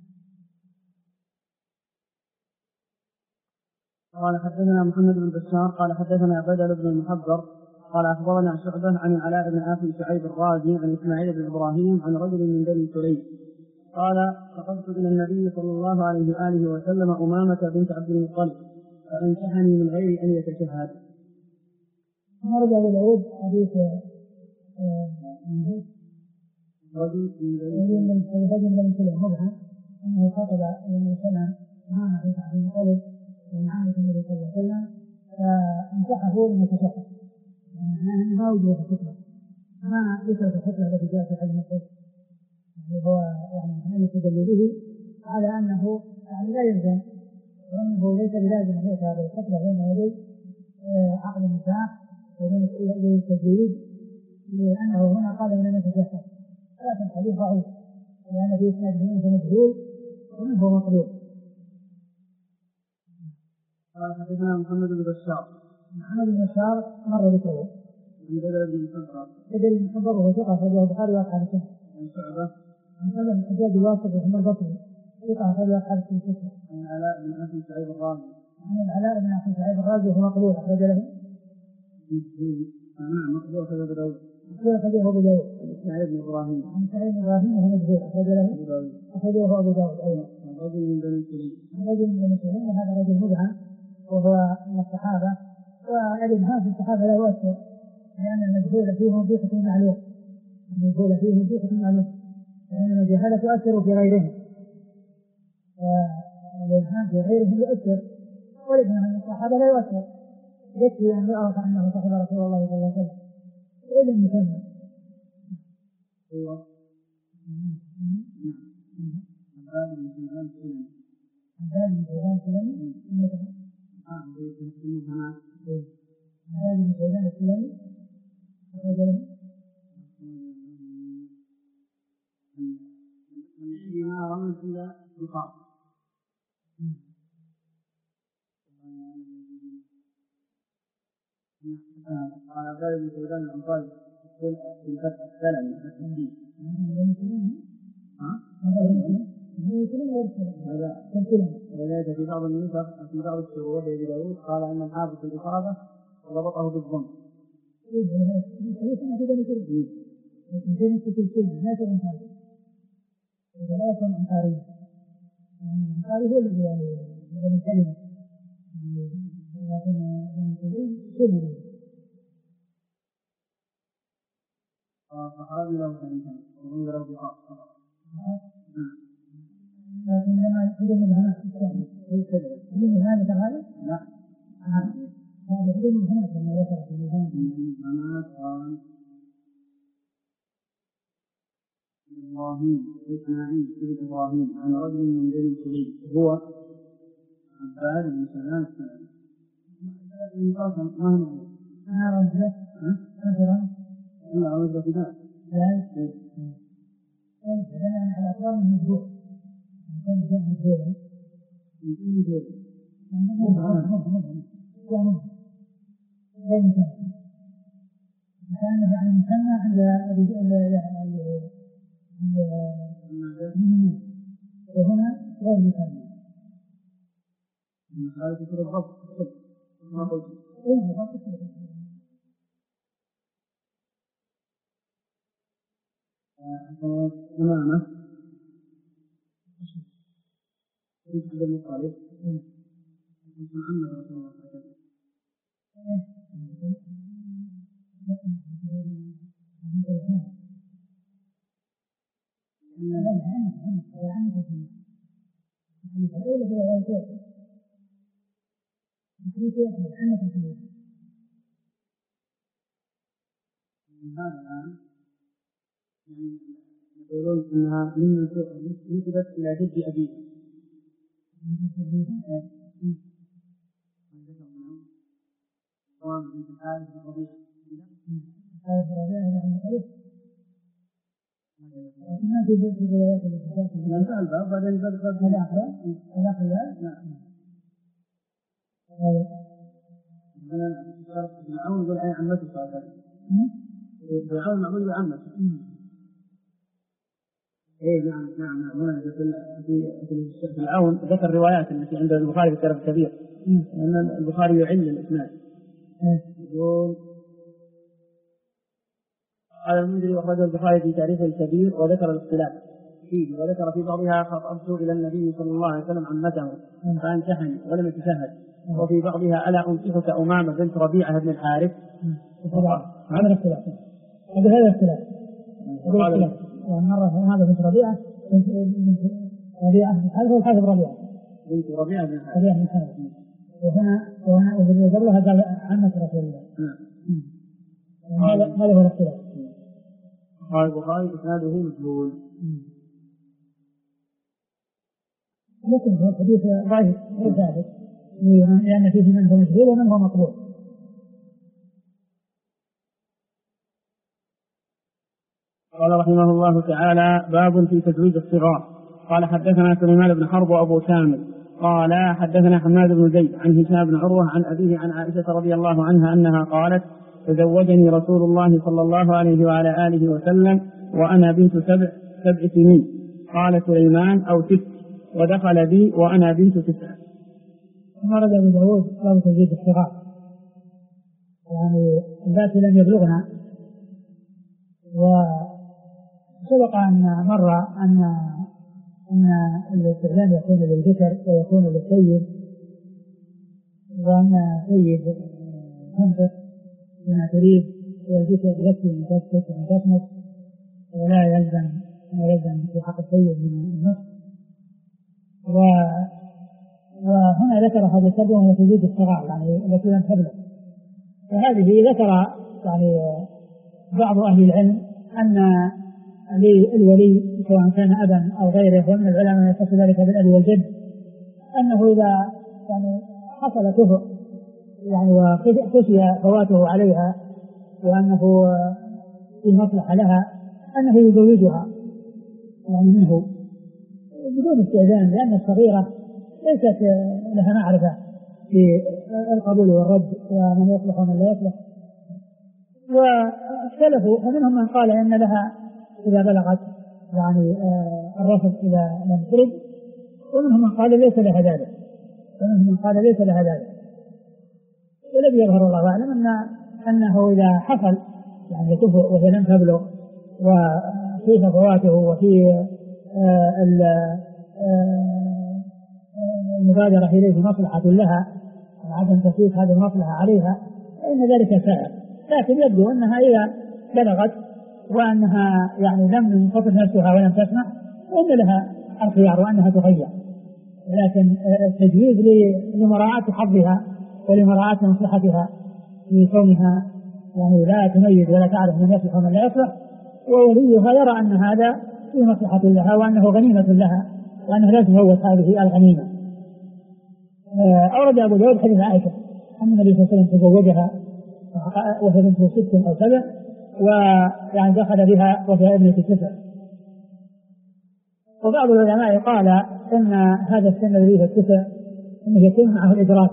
Speaker 2: قال حدثنا محمد بن بشار قال حدثنا بدل بن المحضر قال أخبرنا شعبة عن العلاء بن أخي شعيب الرازي عن إسماعيل بن إبراهيم عن رجل من بني سليم قال فقدت إلى النبي صلى الله عليه وآله وسلم أمامة بنت عبد المطلب فأنكحني من غير أن يتشهد.
Speaker 1: مرجع للعود حديث
Speaker 2: رجل
Speaker 1: بن سليم مبهم أنه خطب النبي صلى الله عليه وسلم أمامة بنت عبد المطلب من عامة النبي صلى الله عليه وسلم فانكحه لم يتشهد يعني ما وجد خطبة ما ذكرت الخطبة التي جاءت في حديث مسعود يعني هو يعني يستدل به على أنه يعني لا يلزم وأنه ليس بلازم أن يؤتى هذه الخطبة بين يدي عقد النكاح وبين يدي التجويد لأنه هنا قال لم يتشهد لكن الحديث ضعيف لأن فيه إسناد منه مجهول ومنه مقبول.
Speaker 2: قال حدثنا محمد بن بشار
Speaker 1: محمد بن بشار مر ذكره
Speaker 2: عن بدر بن محبر.
Speaker 1: بدر بن محبر وهو ثقة أخرجه البخاري وأصحاب السنة.
Speaker 2: عن شعبة.
Speaker 1: عن شعبة بن الحجاج الواسطي وحمد البصري ثقة أخرجه أصحاب السنة.
Speaker 2: عن العلاء بن أخي سعيد الرازي.
Speaker 1: عن العلاء بن أخي سعيد الرازي وهو مقبول أخرج له.
Speaker 2: مقبول أخرج أبو داود.
Speaker 1: مقبول أخرجه أبو داود.
Speaker 2: عن سعيد بن إبراهيم.
Speaker 1: عن سعيد بن إبراهيم وهو مقبول أخرج له أبو داود. أخرجه أبو داود أيضا.
Speaker 2: عن رجل من بني سليم.
Speaker 1: عن رجل من بني سليم وهذا رجل مبهم وهو من الصحابة، والإبهام في الصحابة لا يؤثر لأن المجهول فيه وظيفة معلوم. المجهول فيه وظيفة معلوم لأن المجهالة تؤثر في غيرهم، والإبهام في غيرهم يؤثر، والإبهام من الصحابة لا يؤثر، يكفي أن يعرف أنه صاحب رسول الله صلى الله عليه وسلم وإذا مسمى
Speaker 2: هو عباد بن سليمان السلمي.
Speaker 1: عباد بن سليمان السلمي عباد بن سليمان السلمي أخرج له
Speaker 2: فيما رمز إلى الرقاب. قال عباد بن سليمان الأنصاري يقول في الفتح السلمي التسليم. وذلك في بعض النسخ في بعض الشروط لأبي داود قال أن الحافظ الإصابة وربطه بالضم.
Speaker 1: هذا هو الذي يعني من كلمة لكن
Speaker 2: فخرج له ثانيا وغير له بقاء فقط.
Speaker 1: لكن لما يقدم الهناء يقدم الهناء كهذا؟
Speaker 2: لا.
Speaker 1: هذا يقدم الهناء لما ذكر في
Speaker 2: الهناء قال إبراهيم إسماعيل بن إبراهيم عن رجل من بني سليم هو عباد بن سليمان السلمي. ما هو
Speaker 1: أنا رجل مثلا
Speaker 2: إلا رجل كذا
Speaker 1: لا على أطوار المجهول يكون جاء مجهولا كان عن المسمى عند وهنا غير مسمى.
Speaker 2: هذا يصير الضبط ما قلت. أمامه يجب المطالب يكون عمه رسول الله صلى الله عليه يقولون انها من نسبت الى جد ابيه.
Speaker 1: ما في روايات الكتاب
Speaker 2: بعدين العون يقول عن عمته صلى الله عليه وسلم. العون معمول بعمته. ايه نعم هنا في العون ذكر الروايات التي عند البخاري في الكتاب الكبير لأن البخاري يعل الإسناد. يقول قال المنذري وأخرجه البخاري في تاريخه الكبير وذكر الاختلاف فيه وذكر في بعضها خطبت إلى النبي صلى الله عليه وسلم عمته فانتحني ولم يتشهد، وفي بعضها ألا أنصحك أمامة بنت ربيعة بن الحارث.
Speaker 1: هذا الاختلاف هذا الاختلاف مرة هذا بنت ربيعة بنت ربيعة بن الحارث والحارث ربيعة
Speaker 2: بنت ربيعة بن
Speaker 1: الحارث وهنا وفي قبلها قال عمة رسول الله. هذا هو الاختلاف.
Speaker 2: قال البخاري إسناده مجهول.
Speaker 1: لكن هو الحديث ضعيف غير ثابت لأن فيه من هو مجهول ومن هو مقبول.
Speaker 2: قال رحمه الله تعالى باب في تزويج الصغار. قال حدثنا سليمان بن حرب وأبو كامل قال حدثنا حماد بن زيد عن هشام بن عروة عن أبيه عن عائشة رضي الله عنها أنها قالت تزوجني رسول الله صلى الله عليه وعلى آله وسلم وأنا بنت سبع سنين. قال سليمان أو 6، ودخل بي وأنا بنت 9.
Speaker 1: ورد أبو داود باب تزويج الصغار، يعني اللاتي لم يبلغنا. وسبق أن مر أن الاستئذان يكون للذكر ويكون للسيد، وأن السيد ينفق بما تريد والذكر يكفي من تسكت ومن تصمت، ولا يلزم في حق السيد من النصف. وهنا ذكر هذا السبب وهو تزويج الصغار، يعني التي لم تبلغ. وهذه ذكر يعني بعض أهل العلم أن للولي سواء كان أبا أو غيره، ومن العلماء يخص ذلك بالأب والجد، أنه إذا يعني حصل كفر يعني وخشي فواته عليها وأنه في مصلحة لها أنه يزوجها يعني منه بدون استئذان، لأن الصغيرة ليست لها معرفة في القبول والرد ومن يصلح ومن لا يصلح. واختلفوا، فمنهم من قال إن لها إذا بلغت يعني الرفض إذا لم ترد، ومنهم من قال ليس لها ذلك، والذي يظهر الله أعلم أنه إذا حصل يعني كفر وهي لم تبلغ وفيه فواته وفي المبادرة إليه مصلحة لها وعدم تسليط هذه المصلحة عليها، فإن ذلك سائر. لكن يبدو أنها إذا بلغت وأنها يعني لم تنفصل نفسها ولم تسمع فإن لها الخيار وأنها تغير، لكن التجويز لمراعاة حظها ولمراعاة مصلحتها في كونها يعني لا تميز ولا تعرف من يصلح ومن لا يصلح، ووليها يرى أن هذا في مصلحة لها وأنه غنيمة لها وأنه لا تفوت هذه الغنيمة. أورد أبو داود حديث عائشة أن النبي صلى الله عليه وسلم تزوجها وهي بنت 6 أو 7، ويعني دخل بها وهي ابنة 9. وبعض العلماء قال إن هذا السن الذي هي 9 إنه يكون معه الإدراك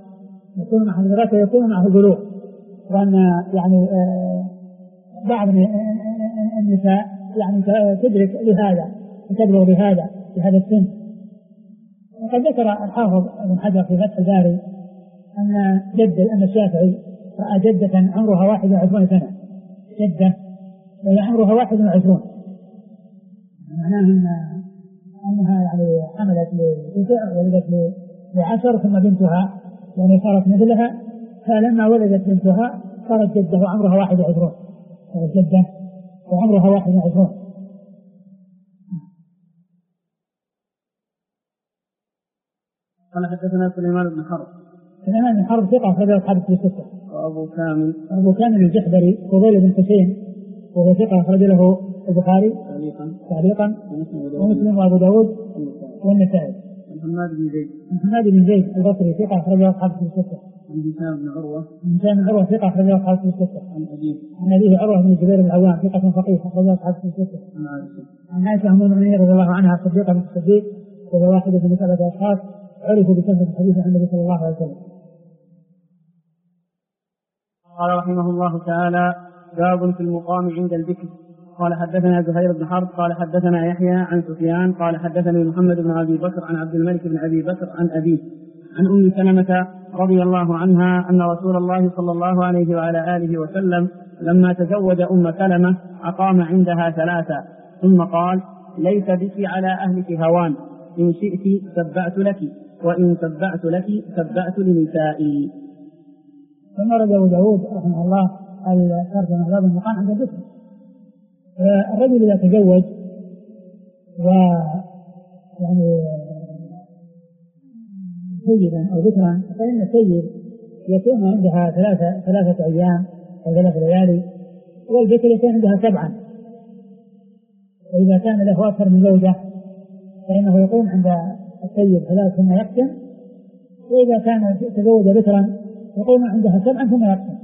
Speaker 1: ويكون معه البلوغ، وأن يعني بعض النساء يعني تدرك لهذا وتبلغ لهذا السن. وقد ذكر الحافظ ابن حجر في فتح الباري أن الشافعي رأى جدة عمرها 21 سنة، جدة وهي عمرها 21، معناه أنها يعني حملت ل9 ولدت ل10 ثم بنتها يعني صارت مثلها، فلما ولدت بنتها صارت جدة وعمرها 21، صارت جدة وعمرها 21.
Speaker 2: قال حدثنا سليمان بن حرب
Speaker 1: ثقة أخرجه أصحاب الكتب الستة.
Speaker 2: وأبو كامل
Speaker 1: الجحدري فضيل بن حسين وهو ثقة أخرج له البخاري تعليقا ومسلم وأبو داود والنسائي. محمد بن زيد البصري ثقة أخرج له أصحاب الكتب الستة.
Speaker 2: عن هشام بن عروة
Speaker 1: ثقة أخرج له أصحاب الكتب الستة. عن أبيه عروة بن الزبير بن العوام ثقة فقيه أخرج له أصحاب الكتب الستة. عن عائشة أم المؤمنين رضي الله عنها صديقة بنت الصديق وهو واحد من 7 أشخاص عرفوا بكثرة الحديث عن النبي صلى الله عليه وسلم.
Speaker 2: قال رحمه الله تعالى: باب في المقام عند الذكر. قال حدثنا زهير بن حرب قال حدثنا يحيى عن سفيان قال حدثني محمد بن أبي بكر عن عبد الملك بن أبي بكر عن أبيه عن أم سلمة رضي الله عنها أن رسول الله صلى الله عليه وعلى آله وسلم لما تزوج أم سلمة أقام عندها 3 ثم قال: ليس بك على أهلك هوان، إن شئت سبعت لك، وإن سبعت لك سبعت لنسائي.
Speaker 1: ثم رد أبو داود رحمه الله الترجمة باب المقام عند الذكر. الرجل إذا تزوج ويعني سيدا أو ذكرا فإن السيد يكون عندها 3 أيام أو 3 ليالي، والذكر يكون عندها 7. وإذا كان له أكثر من زوجة فإنه يقوم عند السيد 3 ثم يقسم، وإذا كان تزوج ذكرا يقوم عندها 7 ثم يقسم،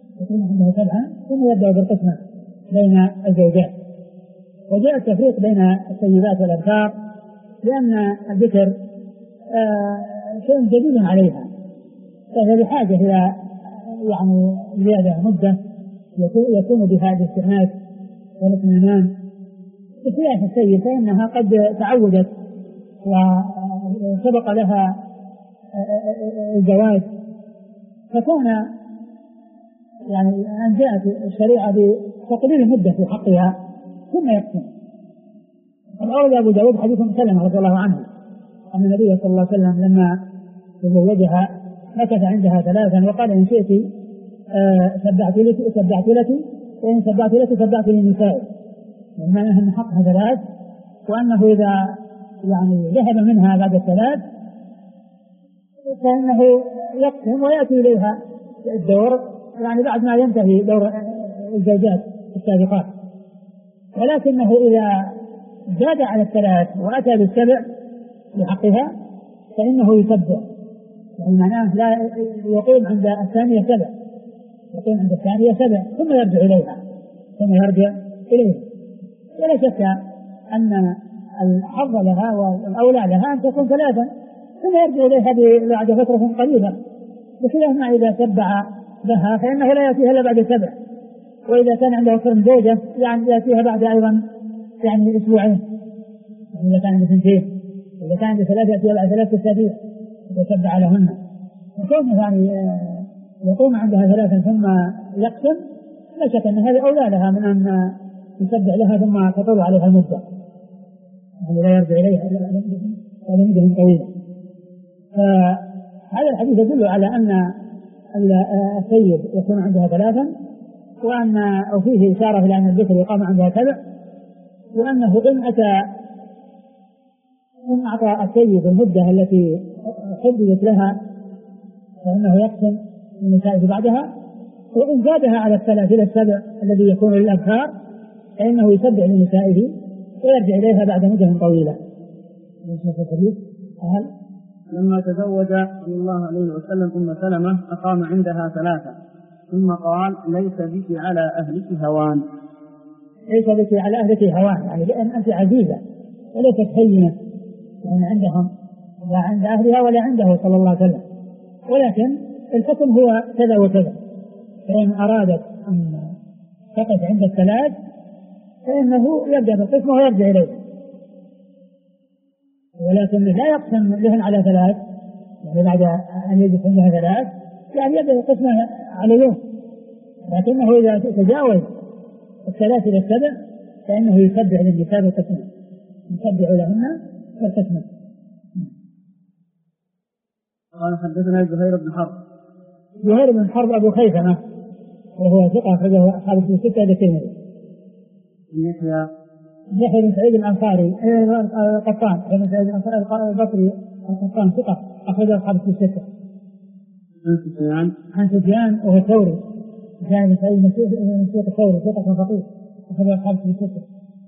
Speaker 1: ثم يبدأ بالقسمة بين الزوجات. وجاء التفريق بين السيدات والأبكار لأن الذكر شيء جديد عليها، فهي بحاجة إلى يعني زيادة مدة يكون بها الاستئناس والاطمئنان. بخلاف السيد فإنها قد تعودت وسبق لها الجواز، فكون يعني أن جاءت الشريعة بتقليل المدة في حقها ثم يقسم. الأول أبو داود حديث سلمة رضي الله عنه أن النبي صلى الله عليه وسلم لما تزوجها مكث عندها 3 وقال إن شئت سبعت لك وإن سبعت لك سبعت للنساء، يعني أن حقها 3 وأنه إذا يعني ذهب منها بعد 3 فإنه يقسم ويأتي إليها الدور يعني بعد ما ينتهي دور الزوجات السابقات. ولكنه إذا زاد على 3 وأتى ب7 لحقها فإنه يتبع، يعني معناه لا يقيم عند الثانية 7، يقيم عند الثانية 7 ثم يرجع إليها. ولا شك أن الحظ لها والأولى لها أن تكون 3 ثم يرجع إليها بعد فترة قليلة، بخلاف ما إذا تبع لها فإنه لا يأتيها إلا بعد 7، وإذا كان عنده أكثر من زوجة يعني يأتيها بعد أيضا يعني أسبوعين، إذا كان عنده 2، إذا كان عنده 3 يأتيها بعد 3 أسابيع يتبع لهن. وكونه يعني يقوم عندها 3 ثم يقسم لا شك أن هذا أولى لها من أن يتبع لها ثم تطول عليها المدة، يعني لا يرجع إليها إلى مدة طويلة. فهذا الحديث يدل على أن السيد يكون عندها 3 أو فيه إشارة إلى أن الذكر يقام عندها 7، وأنه إن أعطى السيد المدة التي حددت لها فإنه يقسم النساء بعدها، وإن زادها على 3 إلى 7 الذي يكون للأبكار فإنه يتبع لنسائه ويرجع إليها بعد مدة طويلة.
Speaker 2: لما تزوج صلى الله عليه وسلم سلمة أقام عندها 3 ثم قال ليس بك على أهلك هوان.
Speaker 1: ليس بك على أهلك هوان يعني لأن أنت عزيزة وليست هينة يعني عندهم لا عند أهلها ولا عنده صلى الله عليه وسلم، ولكن الحكم هو كذا وكذا، فإن أرادت أن تقف عند 3 فإنه يبدأ بالقسم ويرجع إليه، ولكن لا يقسم لهن على 3 يعني بعد أن يجلس عندها 3 يعني يبدأ القسم على يوم، لكنه إذا تجاوز 3 إلى 7 فإنه يتبع للنساء والقسم، يتبع لهن والقسم.
Speaker 2: قال حدثنا
Speaker 1: زهير بن حرب أبو خيثمة وهو ثقة أخرجه أصحاب الكتب الستة للترمذي. يحيى بن سعيد الأنصاري القطان بن سعيد البصري القطان ثقة أخرجه أصحاب الكتب الستة. عن سفيان وهو الثوري، سفيان بن سعيد بن الثوري ثقة فقيه أخرجه أصحاب الكتب الستة.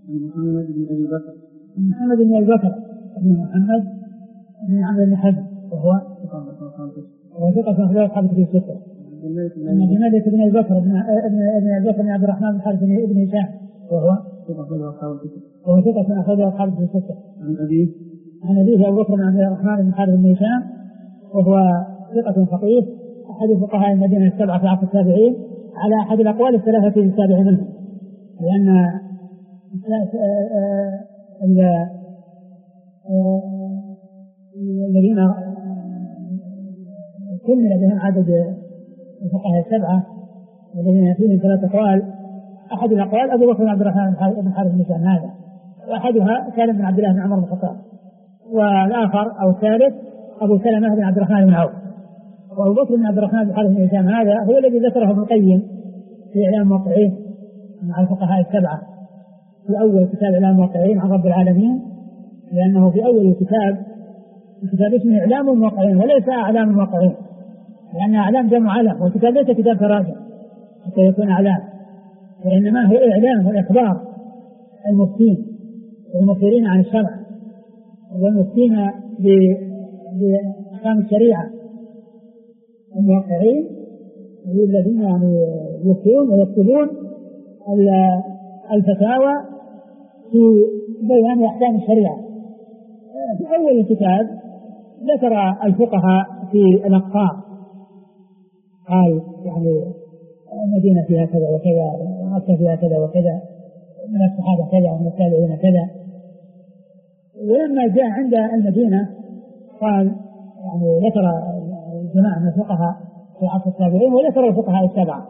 Speaker 1: محمد بن أبي بكر بن محمد بن عمرو بن حزم وهو ثقة أخرجه أصحاب الكتب الستة. جمالة بن أبي بكر بن عبد الرحمن بن حارث بن هشام وهو ثقة أخرجه أصحاب الكتب الستة. عن أبيه أبو بكر بن عبد الرحمن بن حارث بن هشام وهو ثقة فقيه أحد فقهاء المدينة 7 في عصر التابعين على أحد الأقوال 3 السابع منهم، لأن الذين كمل بهم عدد الفقهاء 7 الذين فيهم 3 أقوال، أحد الأقوال أبو بكر بن عبد الرحمن بن حارث بن هشام هذا، وأحدها سالم بن عبد الله بن عمر بن الخطاب، والآخر أو الثالث أبو سلمة بن عبد الرحمن بن عوف. وأبو بكر بن عبد الرحمن بن حارث بن هشام هذا هو الذي ذكره ابن القيم في إعلام الموقعين مع الفقهاء 7 في أول كتاب إعلام الموقعين عن رب العالمين، لأنه في أول الكتاب اسمه إعلام الموقعين وليس أعلام الموقعين، لأن أعلام جمع علم والكتاب ليس كتاب تراجم حتى يكون أعلام، وإنما هو إعلام والإخبار المفتين والمخبرين عن الشرع والمفتين بأحكام الشريعة. الموقعين الذين يعني يفتون ويكتبون الفتاوى في بيان أحكام الشريعة. في أول الكتاب ذكر الفقهاء في الأقطار قال يعني المدينة فيها كذا وكذا، ومكة فيها كذا وكذا، من الصحابة كذا ومن التابعين كذا. ولما جاء عند المدينة قال يعني ذكر جماعة من الفقهاء في عصر التابعين وذكر الفقهاء السبعة،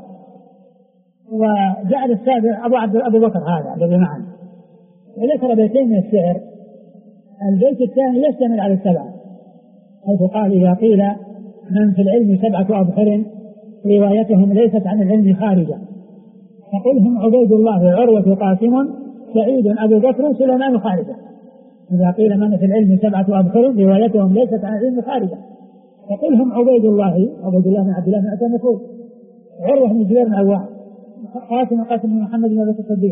Speaker 1: وجعل السابع أبو بكر هذا الذي معنا، وذكر بيتين من الشعر. البيت الثاني يشتمل على السبعة، حيث قال إذا قيل من في العلم 7 أبحر روايتهم ليست عن العلم خارجة، فقل هم عبيد الله عروة قاسم سعيد أبو بكر سليمان خارجة. إذا قيل من في العلم 7 أبحر روايتهم ليست عن العلم خارجة، فقل هم عبيد الله بن عبد الله بن أبي بكر، عروة بن زبير بن عوام، قاسم بن محمد بن أبي الصديق،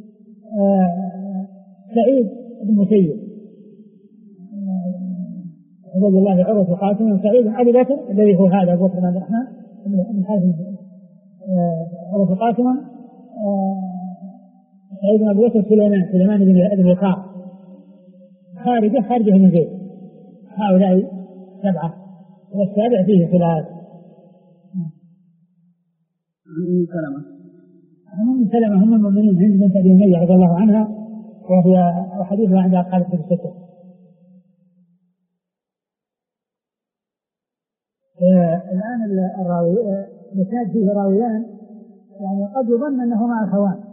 Speaker 1: سعيد بن مسيب، عبد الله عروة قاسم سعيد أبو بكر الذي هو هذا أبو بكر بن عبد الرحمن بن حارث عروة قاسم سعيد أبو بكر سليمان بن الوقاع خارجة من زيد. هؤلاء 7 والسابع فيه خلاف. أم سلمة هم المؤمنين هند بنت أبي أمية رضي الله عنها، وهي حديثها عند أصحاب الكتب الستة. الآن الراوي فيه راويان يعني قد يظن أنهما أخوان،